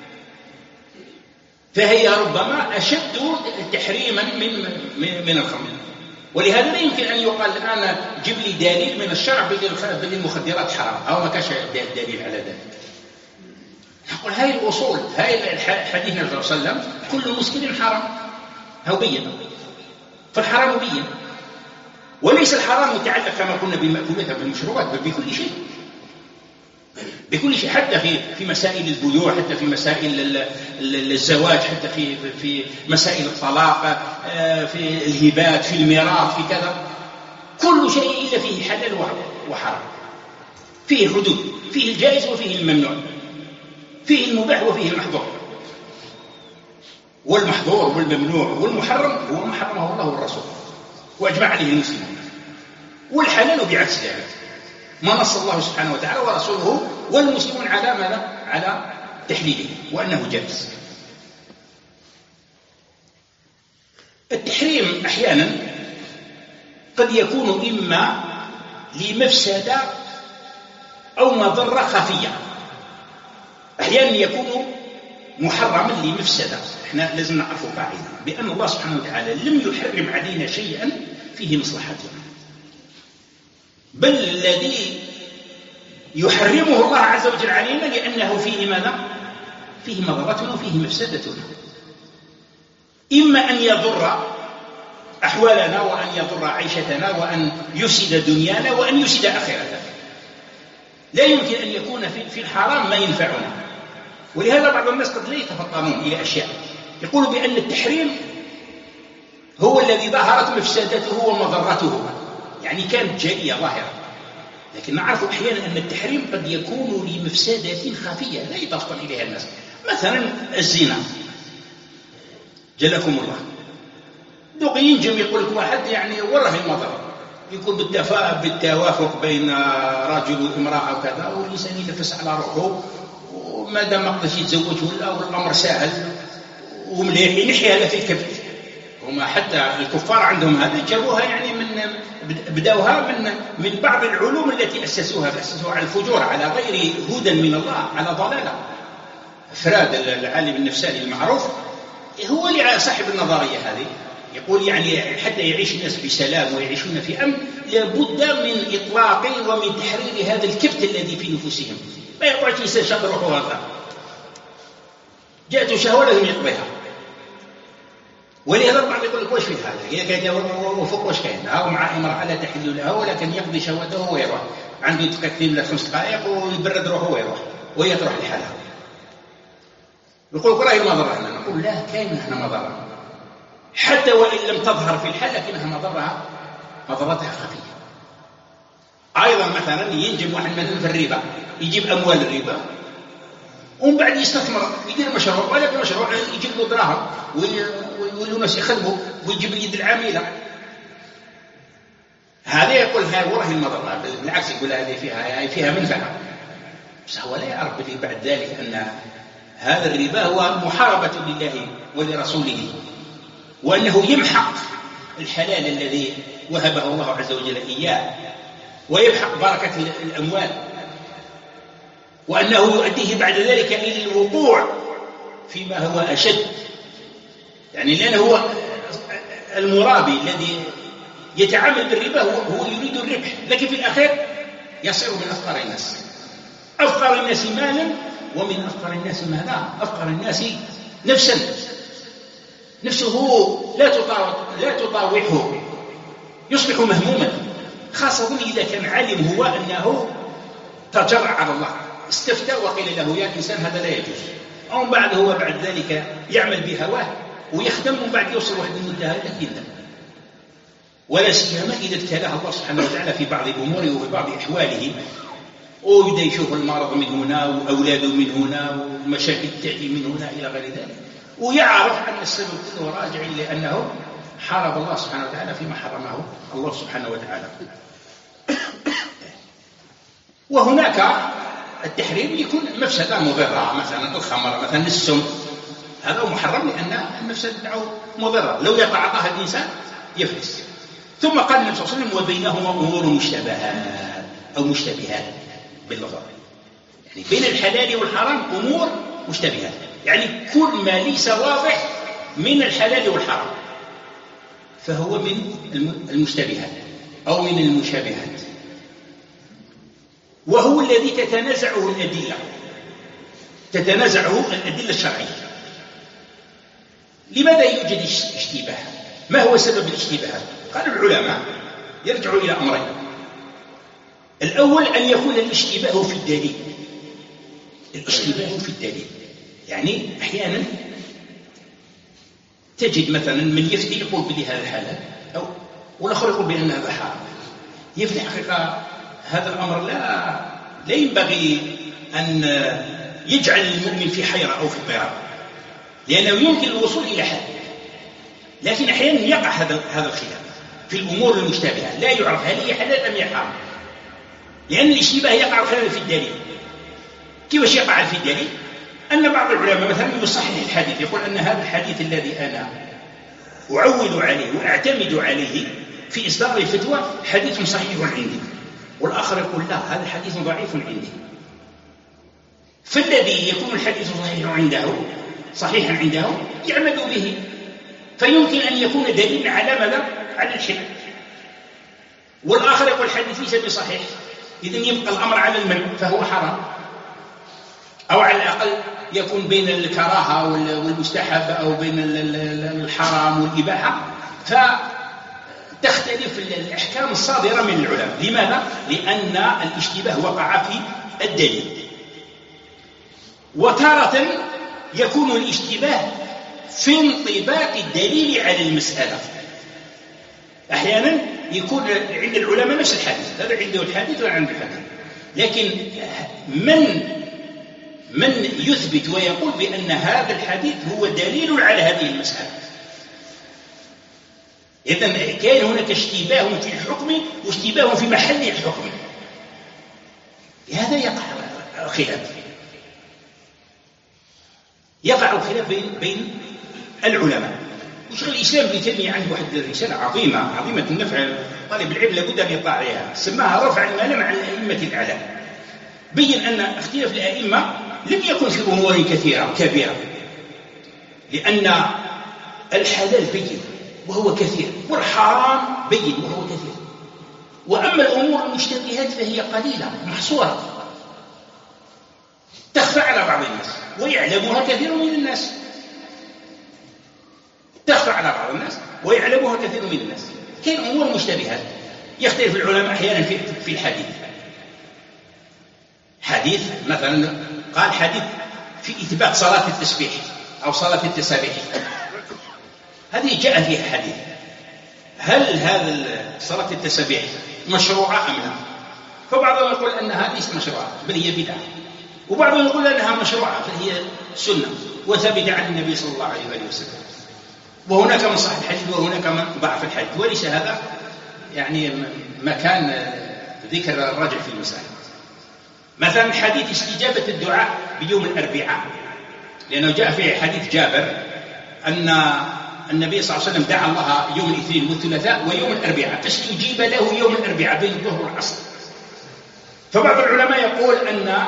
فهي ربما أشد تحريما من من الخمر. ولهذا لا يمكن أن يقال الآن جيب لي دليل من الشرع بأن المخدرات حرام أو ما كاش دليل على ذلك. نقول هاي الأصول، هاي حديث النبي صلى الله عليه وسلم كل مسكر حرام، هو بين، فالحرام بين، وليس الحرام متعلق كما قلنا بالمأكولات بالمشروبات، بل بكل شيء، بكل شيء، حتى في في مسائل البيوع، حتى في مسائل الزواج، حتى في في مسائل الطلاق، في الهبات، في الميراث، في كذا، كل شيء إلا فيه حلال وحرام، فيه حدود، فيه الجائز وفيه الممنوع، فيه المباح وفيه المحظور، والمحظور والممنوع والمحرم هو ما حرمه الله والرسول وأجمع عليه المسلمون، والحلال بعكس ذلك ما نص الله سبحانه وتعالى ورسوله والمسلمون على ماذا؟ على تحليله وأنه جائز. التحريم أحيانا قد يكون إما لمفسدة أو مضرة خفية، أحيانا يكون محرما لمفسدة. احنا لازم نعرف قاعدة بأن الله سبحانه وتعالى لم يحرم علينا شيئا فيه مصلحتنا، بل الذي يحرمه الله عز وجل علينا لأنه فيه ماذا؟ فيه مضرتنا وفيه مفسدتنا، إما أن يضر أحوالنا وأن يضر عيشتنا وأن يفسد دنيانا وأن يفسد آخرتنا. لا يمكن أن يكون في الحرام ما ينفعنا، ولهذا بعض الناس قد لا يتفطنون إلى أشياء يقولوا بأن التحريم هو الذي ظهرت مفسدته ومضرته، يعني كانت جالية ظاهرة، لكن نعرف أحيانا أن التحريم قد يكون لمفسدة خفية لا يتفطن إليها الناس، مثلا الزنا جلكم الله، دوق ينجم يقول لك واحد يعني وراه المضر، يكون بالتوافق بين رجل وامرأة وكذا، والإنسان ينفس على روحه، وما دام ما قدرش يتزوج ولا والأمر سهل ومليح ينحي هذا في الكبت. هما حتى الكفار عندهم هذا جابوها يعني من بدأوها من من بعض العلوم التي أسسوها أسسوها على الفجور، على غير هدى من الله، على ضلالة. فراد العالم النفساني المعروف هو اللي صاحب النظرية هذه، يقول يعني حتى يعيش الناس بسلام ويعيشون في أمن لابد من إطلاق ومن تحرير هذا الكبت الذي في نفوسهم، ما يقعد إنسان شق روحه هذا جاءته شهوة لازم يقضيها. ولهذا البعض يقول لك واش في هذا؟ إذا كان وفوق واش كاين؟ أو مع امرأة لا تحل له ولكن يقضي شهوته ويروح، عنده تكتيم ولا خمس دقائق ويبرد روحه ويروح وهي تروح لحالها. يقول لك راهي المضرة هنا، نقول لا، كاين هنا مضرة حتى وإن لم تظهر في الحل، لكنها مضرها مضرتها خفية. أيضا مثلا ينجم واحد مثلا في الربا، يجيب أموال الربا ومن بعد يستثمر، يدير مشروع، ولكن مشروع يجيب له دراهم ويولوا الناس يخدموا ويجيب اليد العاملة. هذا يقول هاي وراه المضرة، بالعكس يقول هذه فيها فيها منفعة، بس هو لا يعرف بعد ذلك أن هذا الربا هو محاربة لله ولرسوله، وأنه يمحق الحلال الذي وهبه الله عز وجل إياه، ويمحق بركة الأموال، وأنه يؤديه بعد ذلك إلى الوقوع فيما هو أشد، يعني لأنه هو المرابي الذي يتعامل بالربا هو يريد الربح، لكن في الأخير يصير من أفقر الناس، أفقر الناس مالا ومن أفقر الناس مالا، أفقر الناس نفسا، نفسه لا تطاوع لا تطاوعه، يصبح مهموما، خاصة إذا كان عالم هو أنه تجرع على الله، استفتى وقيل له يا إنسان هذا لا يجوز، أو بعد هو بعد ذلك يعمل بهواه ويخدم، ومن بعد يوصل واحد المنتهى جدا. ولا سيما إذا ابتلاه الله سبحانه وتعالى في بعض أموره وفي بعض أحواله، ويبدأ يشوف المرض من هنا وأولاده من هنا والمشاكل تأتي من هنا إلى غير ذلك، ويعرف أن السبب كله راجع لأنه حارب الله سبحانه وتعالى فيما حرمه الله سبحانه وتعالى. وهناك التحريم يكون مفسدة مضرة، مثلا الخمر، مثلا السم، هذا محرم لأن المفسدة مضرة، لو يتعاطاها الإنسان يفلس. ثم قال النبي صلى الله عليه وسلم وبينهما أمور مشتبهات، أو مشتبهات باللغة، يعني بين الحلال والحرام أمور مشتبهات، يعني كل ما ليس واضح من الحلال والحرام فهو من المشتبهات أو من المشابهات، وهو الذي تتنازعه الأدلة تتنازعه الأدلة الشرعية. لماذا يوجد اشتباه؟ ما هو سبب الاشتباه؟ قال العلماء يرجع إلى أمرين. الأول أن يكون الاشتباه في الدليل. الاشتباه في الدليل يعني أحيانا تجد مثلا من يفتي يقول بلي هذا حلال أو والآخر يقول بأن هذا حرام. هي في الحقيقة هذا الأمر لا لا ينبغي أن يجعل المؤمن في حيرة أو في اضطراب، لأنه يمكن الوصول إلى حل، لكن أحيانا يقع هذا هذا الخلاف في الأمور المشتبهة، لا يعرف هل هي حلال أم هي حرام، لأن الاشتباه يقع الخلل في الدليل. كيف يقع في الدليل؟ أن بعض العلماء مثلا يصحح الحديث، يقول أن هذا الحديث الذي أنا أعول عليه وأعتمد عليه في إصدار الفتوى حديث صحيح عندي، والآخر يقول لا هذا حديث ضعيف عندي. فالذي يكون الحديث صحيح عنده صحيحا عنده يعمل به، فيمكن أن يكون دليل على ماذا؟ على الحل. والآخر يقول الحديث ليس بصحيح، إذن يبقى الأمر على المنع فهو حرام، أو على الأقل يكون بين الكراهة والمستحب أو بين الحرام والإباحة، فتختلف الأحكام الصادرة من العلماء. لماذا؟ لأن الاشتباه وقع في الدليل. وتارة يكون الاشتباه في انطباق الدليل على المسألة. أحيانا يكون عند العلماء نفس الحديث، هذا عنده الحديث ولا عنده الحديث، لكن من من يثبت ويقول بأن هذا الحديث هو دليل على هذه المسألة. إذن كان هناك اشتباه في الحكم واشتباه في محل الحكم، هذا يقع خلاف يقع الخلاف بين بين العلماء. وشيخ الإسلام ابن تيمية عنده واحد الرسالة عظيمة عظيمة النفع، طالب العلم لابد أن يطلع عليها، سماها رفع الملام عن الأئمة الأعلام. بين أن اختلاف الأئمة لم يكن في أمور كثيرة كبيرة، لأن الحلال بين وهو كثير، والحرام بين وهو كثير، وأما الأمور المشتبهات فهي قليلة محصورة تخفى على بعض الناس ويعلمها كثير من الناس تخفى على بعض الناس ويعلمها كثير من الناس. كاين أمور مشتبهات يختلف العلماء أحيانا في في الحديث. حديث مثلا قال حديث في إثبات صلاة التسبيح أو صلاة التسابيح، هذه جاء فيها حديث، هل هذا صلاة التسابيح مشروعة أم لا؟ فبعضهم يقول أنها ليست مشروعة بل هي بدعة، وبعضهم يقول أنها مشروعة بل هي سنة وثبت عن النبي صلى الله عليه وسلم. وهناك من صح الحديث وهناك من ضعف الحديث، وليس هذا يعني مكان ذكر الراجع في المسألة. مثلا حديث استجابة الدعاء بيوم الأربعاء، لأنه جاء في حديث جابر أن النبي صلى الله عليه وسلم دعا الله يوم الاثنين والثلاثاء ويوم الأربعاء فاستجيب له يوم الأربعاء بين الظهر والعصر. فبعض العلماء يقول أن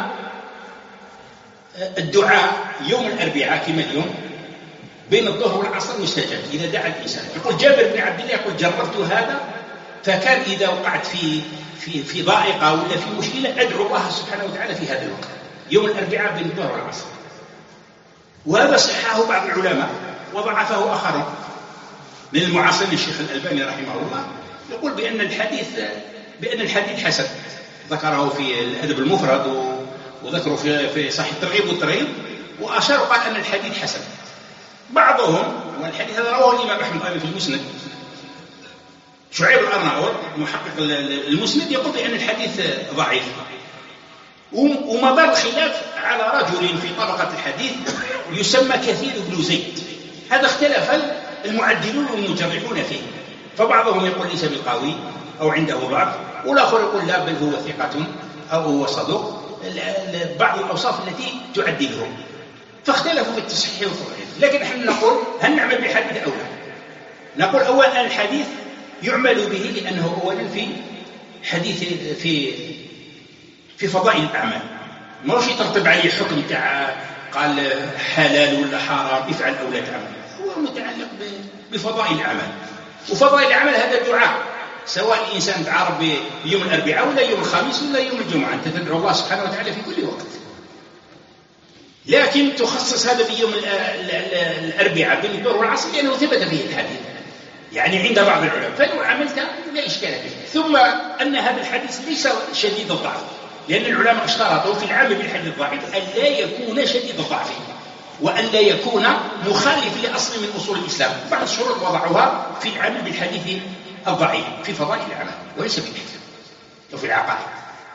الدعاء يوم الأربعاء كما اليوم بين الظهر والعصر مستجاب إذا دعا الإنسان. يقول جابر بن عبد الله يقول جربت هذا، فكان إذا وقعت في في في ضائقة ولا في مشكلة أدعو الله سبحانه وتعالى في هذا الوقت يوم الأربعاء بين الظهر والعصر. وهذا صححه بعض العلماء وضعفه آخرون من المعاصرين. الشيخ الألباني رحمه الله يقول بأن الحديث بأن الحديث حسن، ذكره في الأدب المفرد وذكره في في صحيح الترغيب والترهيب، وأشار قال أن الحديث حسن. بعضهم والحديث هذا رواه الإمام أحمد في المسند، شعيب الأرناؤوط محقق المسند يقول بأن الحديث ضعيف. ومدار الخلاف على رجل في طبقة الحديث يسمى كثير بن زيد، هذا اختلف المعدلون والمجرحون فيه، فبعضهم يقول ليس بالقوي أو عنده ضعف، والآخر يقول لا بل هو ثقة أو هو صدوق، بعض الأوصاف التي تعدله، فاختلفوا في التصحيح والتضعيف. لكن نحن نقول هل نعمل بحديث أو لا؟ نقول أولا الحديث يعمل به لأنه أولا في حديث في في فضائل الأعمال، ما هوش يترتب عليه حكم تاع قال حلال ولا حرام افعل أو لا تعمل، هو متعلق بفضائل الأعمال. وفضائل الأعمال هذا دعاء، سواء الإنسان دعا ربي يوم الأربعاء ولا يوم الخميس ولا يوم الجمعة، أنت تدعو الله سبحانه وتعالى في كل وقت. لكن تخصص هذا في يوم الأربعاء بين الظهر والعصر لأنه ثبت فيه الحديث يعني عند بعض العلماء، فلو عملت لا إشكال فيه. ثم أن هذا الحديث ليس شديد الضعف، لأن العلماء اشترطوا في العمل بالحديث الضعيف أن لا يكون شديد الضعف وأن لا يكون مخالف لأصل من أصول الإسلام. بعض الشروط وضعوها في العمل بالحديث الضعيف في فضائل العمل وليس في الحكم وفي العقائد.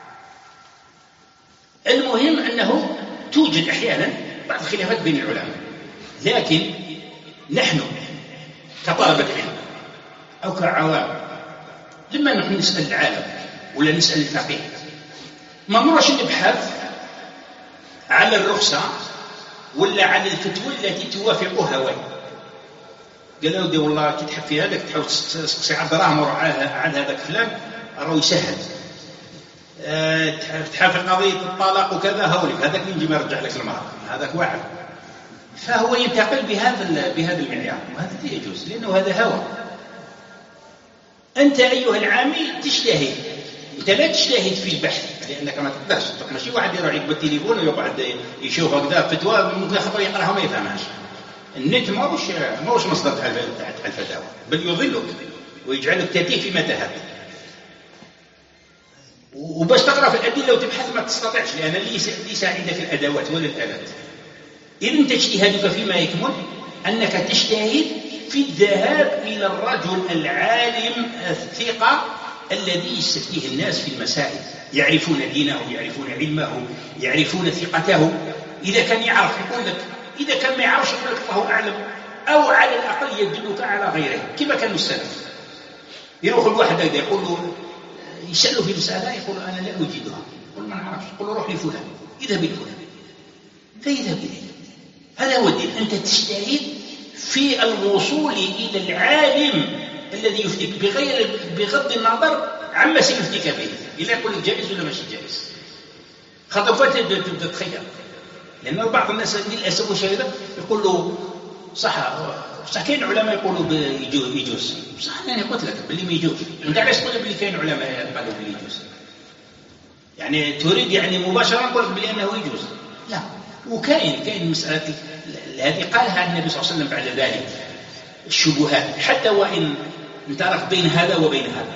المهم أنه توجد أحيانا بعض الخلافات بين العلماء، لكن نحن كطلبة علم أو كعوام لما نحن نسأل العالم ولا نسأل الفقيه ما نروحش نبحث على الرخصة ولا على الفتوى التي توافق هواي. قال له دي والله كي تحب في هذاك تحاول تسقسي على الدراهم وروح على هذاك فلان راه يسهل، أه تحب في قضية الطلاق وكذا هولك هذاك يجي ما يرجع لك المرأة هذاك واعد، فهو ينتقل بهذا بهذا المعيار وهذا لا يجوز لأنه هذا هوى. أنت أيها العامل تجتهد، أنت لا تجتهد في البحث لأنك ما تقدرش، ماشي واحد يروح يكتب بالتليفون ويقعد يشوف هكذا فتوى من خبر يقراها وما يفهمهاش. النت ماهوش ماهوش مصدر تاع الفتاوى، بل يضلك ويجعلك تتيه في متاهات. وباش تقرا في الأدلة وتبحث ما تستطيعش لأن ليس ليس عندك الأدوات ولا الآلات. إذن تجتهادك فيما يكمل أنك تجتهد في الذهاب إلى الرجل العالم الثقة الذي يستفتيه الناس في المسائل، يعرفون دينه يعرفون علمه يعرفون ثقته. إذا كان يعرف يقول لك، إذا كان ما يعرفش يقول لك الله أعلم، أو على الأقل يدلك على غيره كما كان السلف. يروح الواحد هذا يقول له يسأله في مسألة يقول أنا لا أجيدها، يقول ما نعرفش، يقول له روح لفلان اذهب لفلان فيذهب إليه. هذا هو الدين، أنت تجتهد في الوصول إلى العالم الذي يفتيك بغير بغض النظر عما سيفتيك به، إلا يقول جائز ولا ماشي جائز. خطفات تبدأ تخير، لأن بعض الناس للأسف وشهد يقول له صح صح كاين علماء يقولوا يجوز، صح أنا قلت لك باللي ما يجوز، أنت علاش تقول باللي كاين علماء قالوا باللي يجوز؟ يعني تريد يعني مباشرة نقول لك باللي أنه يجوز؟ لا. وكاين كاين مسألة هذه قالها النبي صلى الله عليه وسلم بعد ذلك الشبهات، حتى وإن انترك بين هذا وبين هذا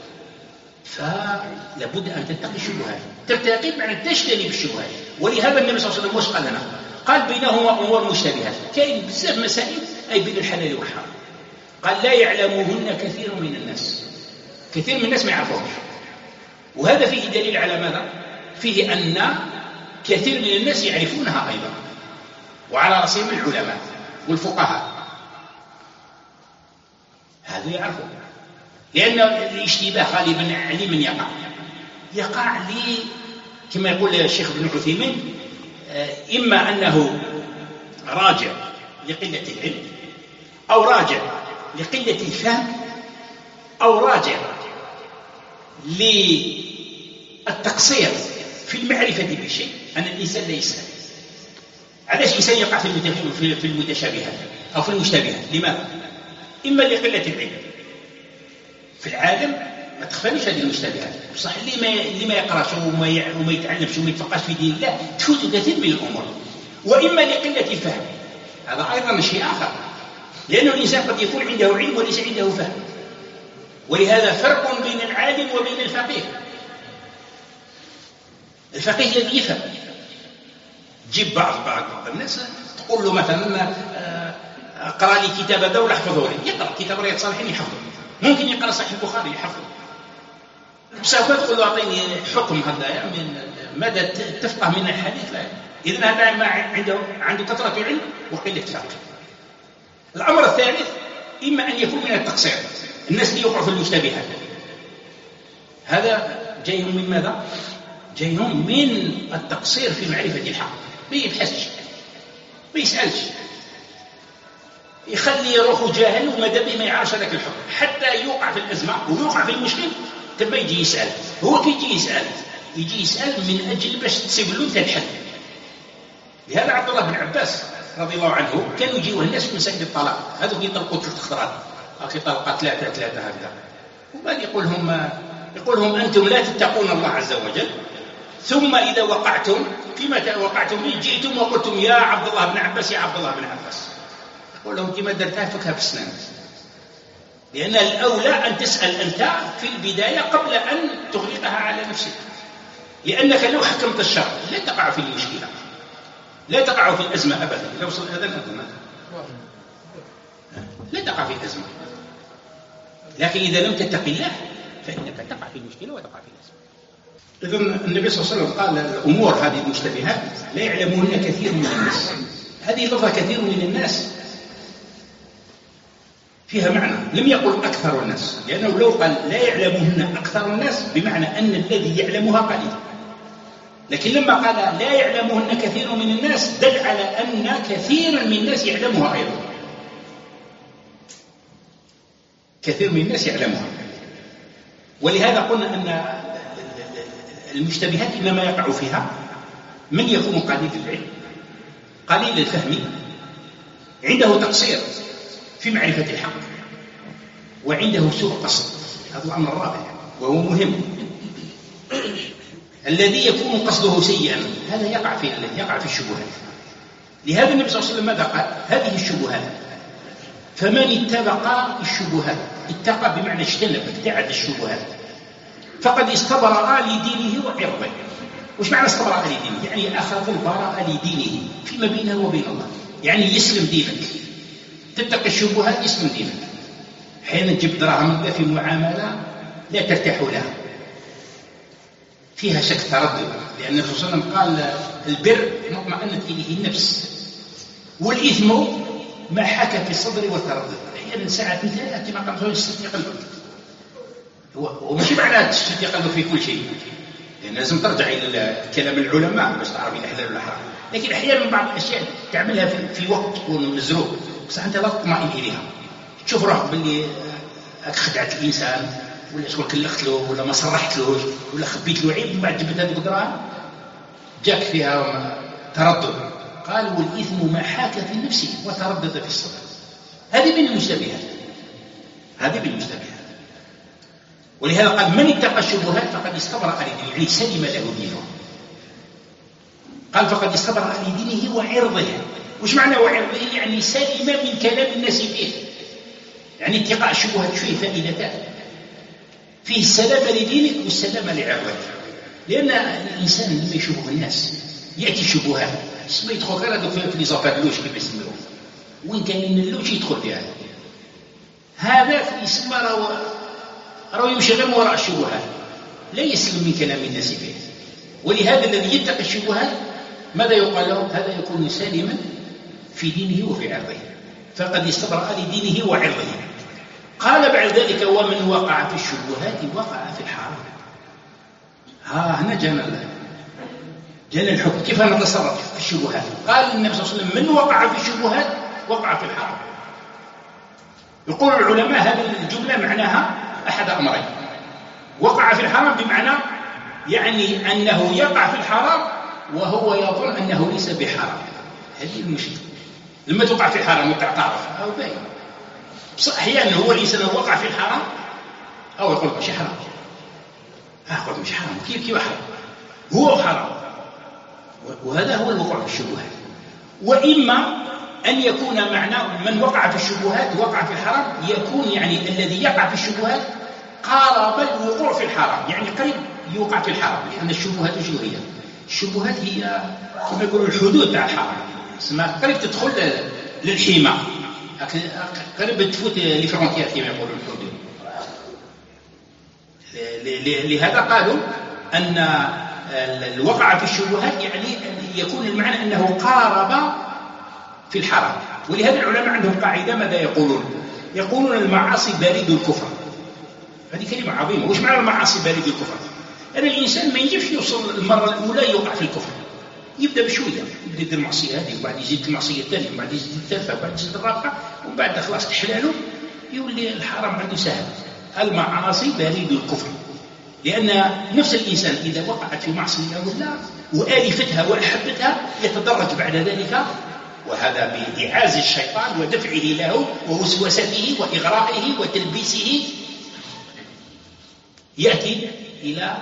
فلا بد أن تتقي الشبهات، تتقي معنى تجتنب الشبهات. ولهذا النبي صلى الله عليه وسلم وش قال لنا؟ قال بينهما أمور مشتبهات، كاين بزاف مسائل أي بين الحلال والحرام، قال لا يعلمهن كثير من الناس، كثير من الناس ما يعرفوهش. وهذا فيه دليل على ماذا؟ فيه أن كثير من الناس يعرفونها أيضا، وعلى رأسهم العلماء والفقهاء، هذا يعرفون، لأن الاشتباه غالبا لمن يقع يقع لي كما يقول الشيخ ابن عثيمين، إما أنه راجع لقلة العلم، أو راجع لقلة الفهم، أو راجع للتقصير في المعرفة بشيء. أن الإنسان لا يسأل. علاش الإنسان يقع في المتشابهات أو في المشتبهات؟ لماذا؟ إما لقلة العلم في العالم، ما تخفانيش هذه المشتبهات، صح اللي ما اللي ما يقراش وما وما يتعلمش وما يتفقهش في دين الله تفوت كثير من الأمور. وإما لقلة الفهم، هذا أيضا شيء آخر، لأن الإنسان قد يكون عنده علم وليس عنده فهم. ولهذا فرق بين العالم وبين الفقيه. الفقيه الذي يفهم، جيب بعض بعض الناس تقول له مثلا اقرأ لي كتاب هذا ولا احفظه لي، يقرأ كتاب رياض الصالحين يحفظه، ممكن يقرأ صحيح البخاري يحفظه، سوف تقول له أعطيني حكم هذا من ماذا تفقه من الحديث؟ لا. إذن هذا ما عنده عنده كثرة علم وقلة فقه. الأمر الثالث إما أن يكون من التقصير، الناس اللي يقعوا في المشتبهات، هذا جايهم من ماذا؟ جايهم من التقصير في معرفة الحق، ما يبحثش ما يسألش، يخلي روحه جاهل وماذا به ما يعرفش ذاك الحكم، حتى يوقع في الأزمة ويوقع في المشكل تبا يجي يسأل. هو كي يجي يسأل يجي يسأل من أجل باش تصيب له أنت الحل. لهذا عبد الله بن عباس رضي الله عنه كانوا يجيوه الناس في مسائل الطلاق، هذوك يطلقوا ثلاث خطرات، أخي طلقة ثلاثة ثلاثة هكذا، وبعد يقول لهم يقول لهم أنتم لا تتقون الله عز وجل، ثم إذا وقعتم فيما وقعتم فيه جئتم وقلتم يا عبد الله بن عباس يا عبد الله بن عباس، يقول لهم كما درتها فكها في السنان، لأن الأولى أن تسأل أنت في البداية قبل أن تغلقها على نفسك، لأنك لو حكمت الشر لا تقع في المشكلة، لا تقع في الأزمة أبدا. لو وصل الأذان أذن لا تقع في الأزمة، لكن إذا لم تتق الله فإنك تقع في المشكلة وتقع في الأزمة. إذن النبي صلى الله عليه وسلم قال الأمور هذه المشتبهات لا يعلمهن كثير من الناس. هذه اللفظة كثير من الناس فيها معنى، لم يقل أكثر الناس، لأنه لو قال لا يعلمهن أكثر الناس بمعنى أن الذي يعلمها قليل، لكن لما قال لا يعلمهن كثير من الناس دل على أن كثيرا من الناس يعلمها أيضا، كثير من الناس يعلمها. ولهذا قلنا أن المشتبهات إنما يقع فيها من يكون قليل العلم قليل الفهم، عنده تقصير في معرفة الحق، وعنده سوء قصد، هذا الأمر الرابع وهو مهم. الذي يكون قصده سيئا هذا يقع في يقع في الشبهات. لهذا النبي صلى الله عليه وسلم ماذا قال؟ هذه الشبهات فمن اتبع الشبهات، اتقى بمعنى اجتنب ابتعد الشبهات، فقد استبرأ لدينه وعرضه. وش معنى استبرأ لدينه؟ يعني أخذ البراءة لدينه فيما بينه وبين الله، يعني يسلم دينك، تتقي الشبهات يسلم دينك. حين تجيب دراهم في معاملة لا ترتاح لها، فيها شك تردد، لأن الرسول صلى الله عليه وسلم قال البر ما اطمأنت إليه النفس، والإثم ما حكى في الصدر والتردد. أحيانا ساعة مثل كما قال يستفتي قلبك، ومش معنى تستفتي قلبك في كل شيء، لأن لازم ترجع إلى كلام العلماء باش تعرف الحلال والحرام، لكن أحيانا بعض الأشياء تعملها في وقت تكون مزروق بس أنت لا تطمئن إليها، تشوف روحك باللي خدعت الإنسان، ولا شغل كلخت له، ولا ما صرحت له، ولا خبيت له عيب، من بعد جبت هذه الدراهم جاك فيها تردد. قال والإثم ما حاك في النفس وتردد في الصدر. هذه من المشتبهات، هذه من المشتبهات. ولهذا قال من اتقى الشبهات فقد استبرأ لدينه، يعني سلم له دينه. قال فقد استبرأ لدينه وعرضه. وش معنى وعرضه؟ يعني سلم من كلام الناس فيه، يعني اتقاء الشبهات فيه فائدتان، فيه السلامة لدينك والسلامة لعرضك. لأن الإنسان لما يشوفه الناس يأتي الشبهات اسمه يدخل كذا في ليزابارلوش كيف يسموه، وين كان اللوش يدخل فيها، هذا في يسمى راه يمشي غير وراء الشبهات، لا يسلم من كلام الناس فيه. ولهذا الذي يتقي الشبهات ماذا يقال له؟ هذا يكون سالما في دينه وفي عرضه، فقد استبرأ لدينه وعرضه. قال بعد ذلك ومن وقع في الشبهات وقع في الحرام. ها هنا جانا جانا الحكم كيف نتصرف في الشبهات. قال النبي صلى الله عليه وسلم من وقع في الشبهات وقع في الحرام. يقول العلماء هذه الجملة معناها أحد أمرين، وقع في الحرام بمعنى يعني أنه يقع في الحرام وهو يظن أنه ليس بحرام. هذه المشكلة لما توقع في الحرام وتعترف أو باين. أحيانا هو الإنسان وقع في الحرام أو يقول مش حرام، أقول مش حرام، كيف كيف حرام؟ هو حرام. وهذا هو الوقوع في الشبهات. وإما أن يكون معنى من وقع في الشبهات وقع في الحرام، يكون يعني الذي يقع في الشبهات قارب الوقوع في الحرام، يعني قريب يوقع في الحرام. لأن الشبهات شنو هي؟ الشبهات هي كما يقولوا الحدود تاع الحرام، اسمها قريب تدخل للحمى، قريب تفوت لي فرونتيير كما يقولوا الحدود. لهذا قالوا أن الوقع في الشبهات يعني يكون المعنى أنه قارب في الحرام. ولهذا العلماء عندهم قاعدة ماذا يقولون؟ يقولون المعاصي بريد الكفر. هذه كلمة عظيمة. وش معنى المعاصي بريد الكفر؟ أن الإنسان ما يجيش يوصل المرة الأولى يوقع في الكفر، يبدأ بشوية، يبدأ يدير المعصية هذه وبعد يزيد المعصية الثانية وبعد يزيد الثالثة وبعد يزيد الرابعة وبعد خلاص تحلاله يولي الحرام عنده سهل. المعاصي بريد الكفر، لأن نفس الإنسان إذا وقعت في معصية ولا وآلفتها وأحبتها يتدرج بعد ذلك، وهذا بإعاز الشيطان ودفعه له ووسوسته وإغرائه وتلبيسه يأتي إلى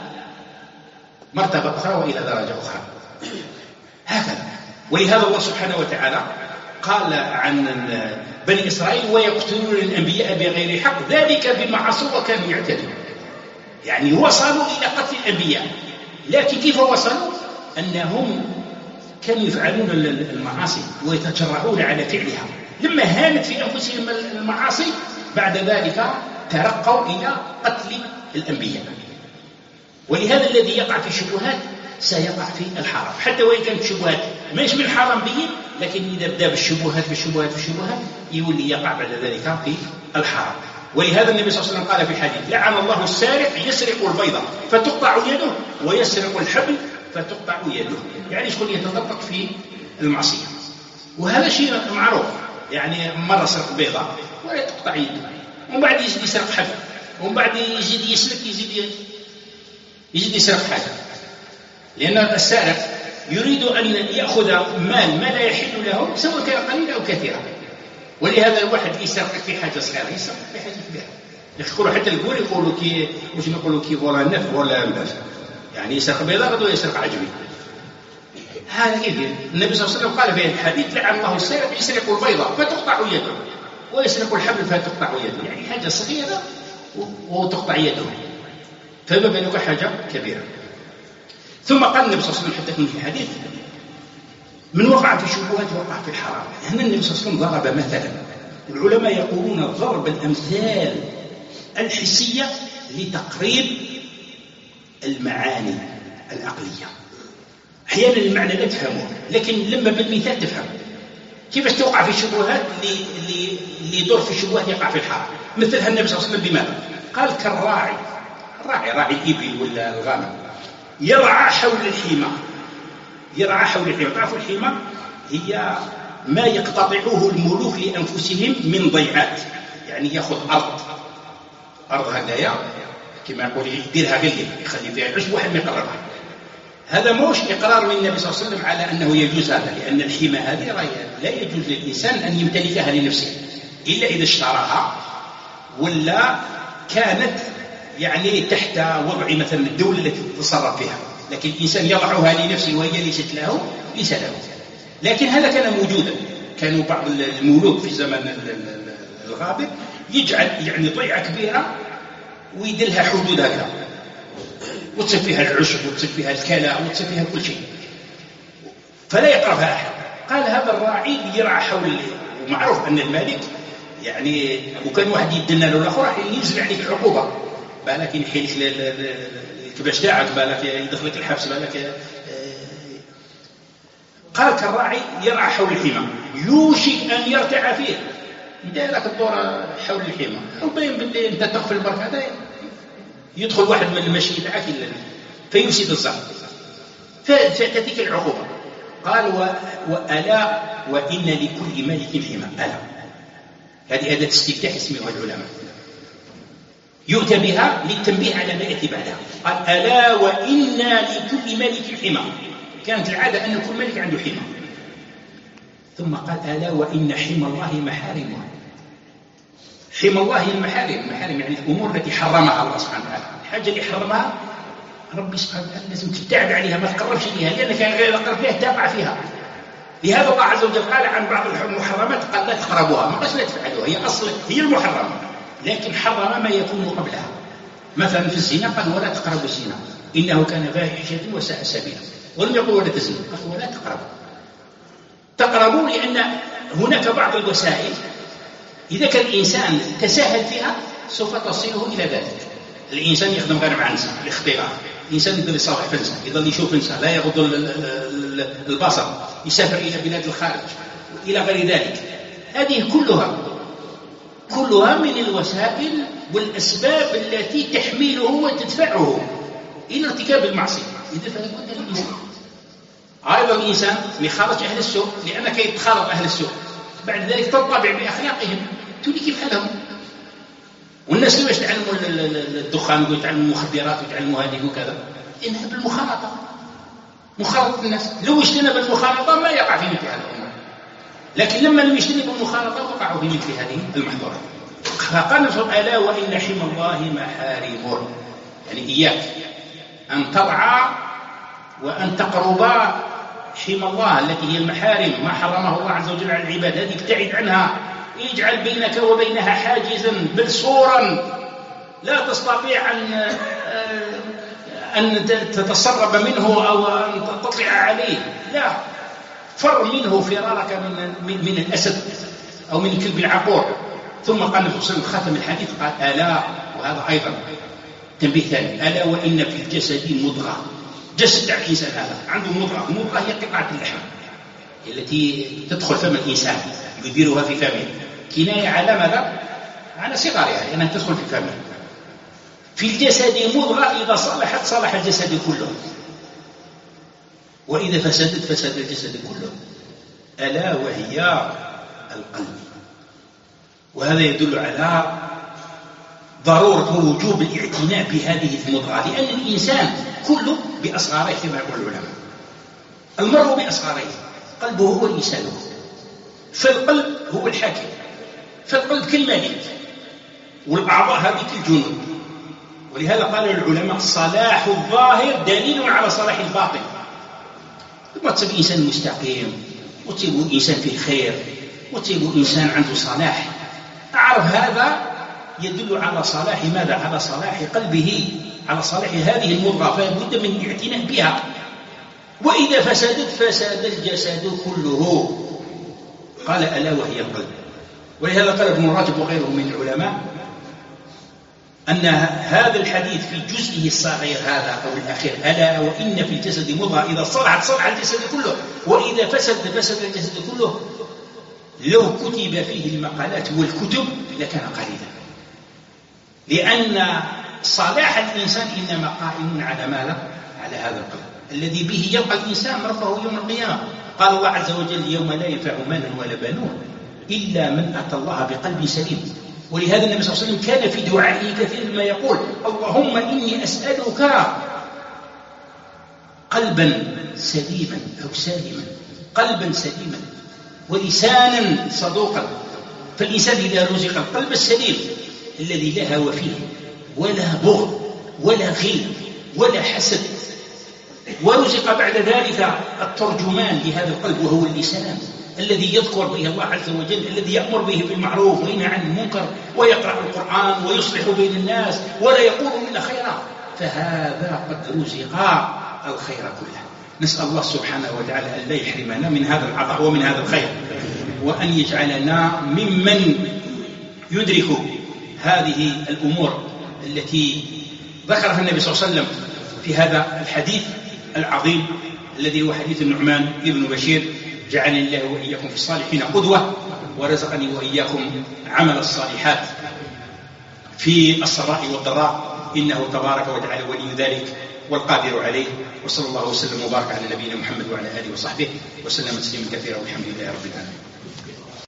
مرتبة أخرى وإلى درجة أخرى هكذا. ولهذا الله سبحانه وتعالى قال عن بني إسرائيل ويقتلون الأنبياء بغير حق ذلك بما عصوا وكانوا يعتدون. يعني وصلوا إلى قتل الأنبياء، لكن كيف وصلوا؟ أنهم كانوا يفعلون المعاصي ويتجرعون على فعلها، لما هانت في أنفسهم المعاصي بعد ذلك ترقوا إلى قتل الأنبياء. ولهذا الذي يقع في الشبهات سيقع في الحرام، حتى وإن كانت الشبهات ما يشمل الحرام به، لكن إذا بدأ بالشبهات بالشبهات بالشبهات يولي يقع بعد ذلك في الحرام. ولهذا النبي صلى الله عليه وسلم قال في الحديث لعن الله السارق يسرق البيضة فتقطع يده ويسرق الحبل فتقطع يده، يعني شكون يتدقق في المعصية. وهذا شيء معروف، يعني مرة سرق بيضة ولا تقطع يده، ومن بعد يزيد يسرق حبل، ومن بعد يزيد يسلك يزيد يزيد يسرق حاجة، لأن السارق يريد أن يأخذ مال ما لا يحل له سواء كان قليلا أو كثيرا. ولهذا الواحد يسرق في حاجة صغيرة يسرق في حاجة كبيرة. يقولوا حتى القول يقولوا كي واش نقولوا كي ولا النف ولا الناس، يعني يسرق بيضة غدوة يسرق عجمي. هذا كيف النبي صلى الله عليه وسلم قال في الحديث لعن الله السارق يسرق البيضة فتقطع يده ويسرق الحبل فتقطع يده، يعني حاجة صغيرة وتقطع يده، فما بالك حاجة كبيرة. ثم قال النبي صلى الله عليه وسلم حتى في الحديث من وقع في الشبهات وقع في الحرام. هنا النبي صلى الله عليه وسلم ضرب مثلا، والعلماء يقولون ضرب الأمثال الحسية لتقريب المعاني العقلية. أحيانا المعنى لا تفهمه، لكن لما بالمثال تفهم كيف توقع في الشبهات اللي اللي يدور في الشبهات يقع في الحرام. مثلها النبي صلى الله عليه وسلم بماذا؟ قال كالراعي، الراعي راعي الإبل ولا الغنم يرعى حول الحمى، يرعى حول الحمى. تعرفوا الحمى هي ما يقتطعوه الملوك لأنفسهم من ضيعات، يعني يأخذ أرض أرض هدايا كما يقول يديرها غلية يخلي فيها العشب واحد ما يقربها. هذا موش إقرار من النبي صلى الله عليه وسلم على أنه يجوز هذا، لأن الحمى هذه لا يجوز للإنسان أن يمتلكها لنفسه إلا إذا اشتراها ولا كانت يعني تحت وضع مثلا الدولة التي تتصرف فيها، لكن الإنسان يضعها لنفسه وهي ليست له ليس له. لكن هذا كان موجودا، كانوا بعض الملوك في زمن الغابر يجعل يعني ضيعة كبيرة ويدلها حدود هكذا وتصير فيها العشب وتصير فيها الكلى وتصير فيها كل شيء فلا يقربها أحد. قال هذا الراعي يرعى حول، ومعروف أن المالك يعني وكان واحد يدنا له الأخر راح ينزل عليك العقوبة، بالك ينحي لك الكباش تاعك، بالك يدخلك الحبس، بالك. قال كالراعي يرعى حول الحمى يوشك أن يرتع فيه، انت لك الدور حول الحمى وبين باللي انت تغفل البركة هذا يدخل واحد من المشي تاعك فيفسد الزرع فتأتيك العقوبة. قال وألا وإن لكل ملك حمى. ألا هذه أداة استفتاح اسمها العلماء يؤتى بها للتنبيه على ما يأتي بعدها. قال ألا وإن لكل ملك حمى، كانت العادة أن كل ملك عنده حمى. ثم قال ألا وإن حمى الله محارمها. حمى الله المحارم، المحارم يعني الأمور التي حرمها الله سبحانه وتعالى، الحاجة اللي حرمها ربي سبحانه وتعالى لازم تبتعد عليها ما تقربش ليها، لأنك غير قرب فيها تقع فيها. لهذا الله عز وجل قال عن بعض المحرمات قال لا تقربوها، ما قالش لا تفعلوها، هي أصلا هي المحرمة، لكن حرم ما يكون قبلها. مثلا في الزنا قال ولا تقربوا الزنا إنه كان فاحشة وساء سبيلا، ولم يقل ولا تزنوا، قال ولا تقربوا. تقربوا لأن هناك بعض الوسائل إذا كان الإنسان تساهل فيها سوف تصله إلى ذلك. الإنسان يخدم غير مع نفسه الاختراع، الإنسان يقدر يصلح فنسه، يظل يشوف نفسه لا يغض البصر، يسافر إلى بلاد الخارج إلى غير ذلك. هذه كلها كلها من الوسائل والأسباب التي تحمله وتدفعه إلى ارتكاب المعصية. إذا فلا بد للإنسان أيضا الإنسان يخالط أهل السوء، لأنك يتخالط أهل السوء بعد ذلك تطبع بأخلاقهم تولي كيف حالهم. والناس كيفاش تعلموا الدخان ويتعلموا المخدرات ويتعلموا هذه وكذا؟ إنها بالمخالطة، مخالطة الناس. لو اجتنب المخالطة ما يقع في مثل هذا الأمر، لكن لما لم يجتنبوا المخالطة وقعوا في مثل هذه المحظورات. فقال نفسه: ألا وإن حمى الله محارمه، يعني إياك أن ترعى وأن تقربا حمى الله التي هي المحارم، ما حرمه الله عز وجل على العباد، هذه ابتعد عنها، يجعل بينك وبينها حاجزا بل سورا لا تستطيع أن أن تتسرب منه أو أن تطلع عليه، لا، فر منه فرارك من من الأسد أو من الكلب العقور. ثم قال النبي صلى الله عليه وسلم ختم الحديث قال: ألا، وهذا أيضا تنبيه ثاني، ألا وإن في الجسد مضغة. جسد الإنسان هذا عنده مضغة، المضغة هي قطعة اللحم التي تدخل فم الإنسان يديرها في فمه، كناية على ماذا؟ على صغارها لأنها تدخل في فمه. في الجسد مضغة إذا صلحت صلح الجسد كله، وإذا فسدت فسد الجسد كله، ألا وهي القلب. وهذا يدل على ضرورة ووجوب الاعتناء بهذه المضغة، لأن الإنسان كله بأصغاره كما يقول العلماء، المرء بأصغاره، قلبه هو لسانه، فالقلب هو الحاكم، فالقلب كالملك، والأعضاء هذه كالجنود. ولهذا قال العلماء: صلاح الظاهر دليل على صلاح الباطن. ما تصيب إنسان مستقيم وتصيب إنسان فيه خير وتصيب إنسان عنده صلاح، أعرف هذا يدل على صلاح ماذا؟ على صلاح قلبه، على صلاح هذه المضغة، فلا بد من الاعتناء بها. وإذا فسدت فسد الجسد كله، قال: ألا وهي القلب. ولهذا قال ابن راجب وغيره من العلماء أن هذا الحديث في جزئه الصغير هذا أو الأخير: ألا وإن في الجسد مضغة إذا صلحت صلح الجسد كله وإذا فسد فسد الجسد كله، لو كتب فيه المقالات والكتب لكان قليلا، لأن صلاح الإنسان إنما قائم على ماذا؟ على هذا القلب الذي به يلقى الإنسان ربه يوم القيامة. قال الله عز وجل: يوم لا ينفع مال ولا بنون إلا من أتى الله بقلب سليم. ولهذا النبي صلى الله عليه وسلم كان في دعائه كثير ما يقول: اللهم إني أسألك قلبا سليما أو سالما، قلبا سليما ولسانا صدوقا. فالإنسان إذا رزق القلب السليم الذي لا هوى فيه ولا بغض ولا غل ولا حسد، ورزق بعد ذلك الترجمان لهذا القلب وهو اللسان الذي يذكر به الله عز وجل، الذي يأمر به بالمعروف وينهى عن المنكر ويقرأ القرآن ويصلح بين الناس ولا يقول إلا خيرا، فهذا قد رزق الخير كله. نسأل الله سبحانه وتعالى أن لا يحرمنا من هذا العطاء ومن هذا الخير، وأن يجعلنا ممن يدرك هذه الأمور التي ذكرها النبي صلى الله عليه وسلم في هذا الحديث العظيم الذي هو حديث النعمان ابن بشير: جعلني الله وإياكم في الصالحين قدوة، ورزقني وإياكم عمل الصالحات في السراء والضراء، إنه تبارك وتعالى ولي ذلك والقادر عليه. وصلى الله وسلم وبارك على نبينا محمد وعلى آله وصحبه وسلم تسليما كثيرا، والحمد لله رب العالمين.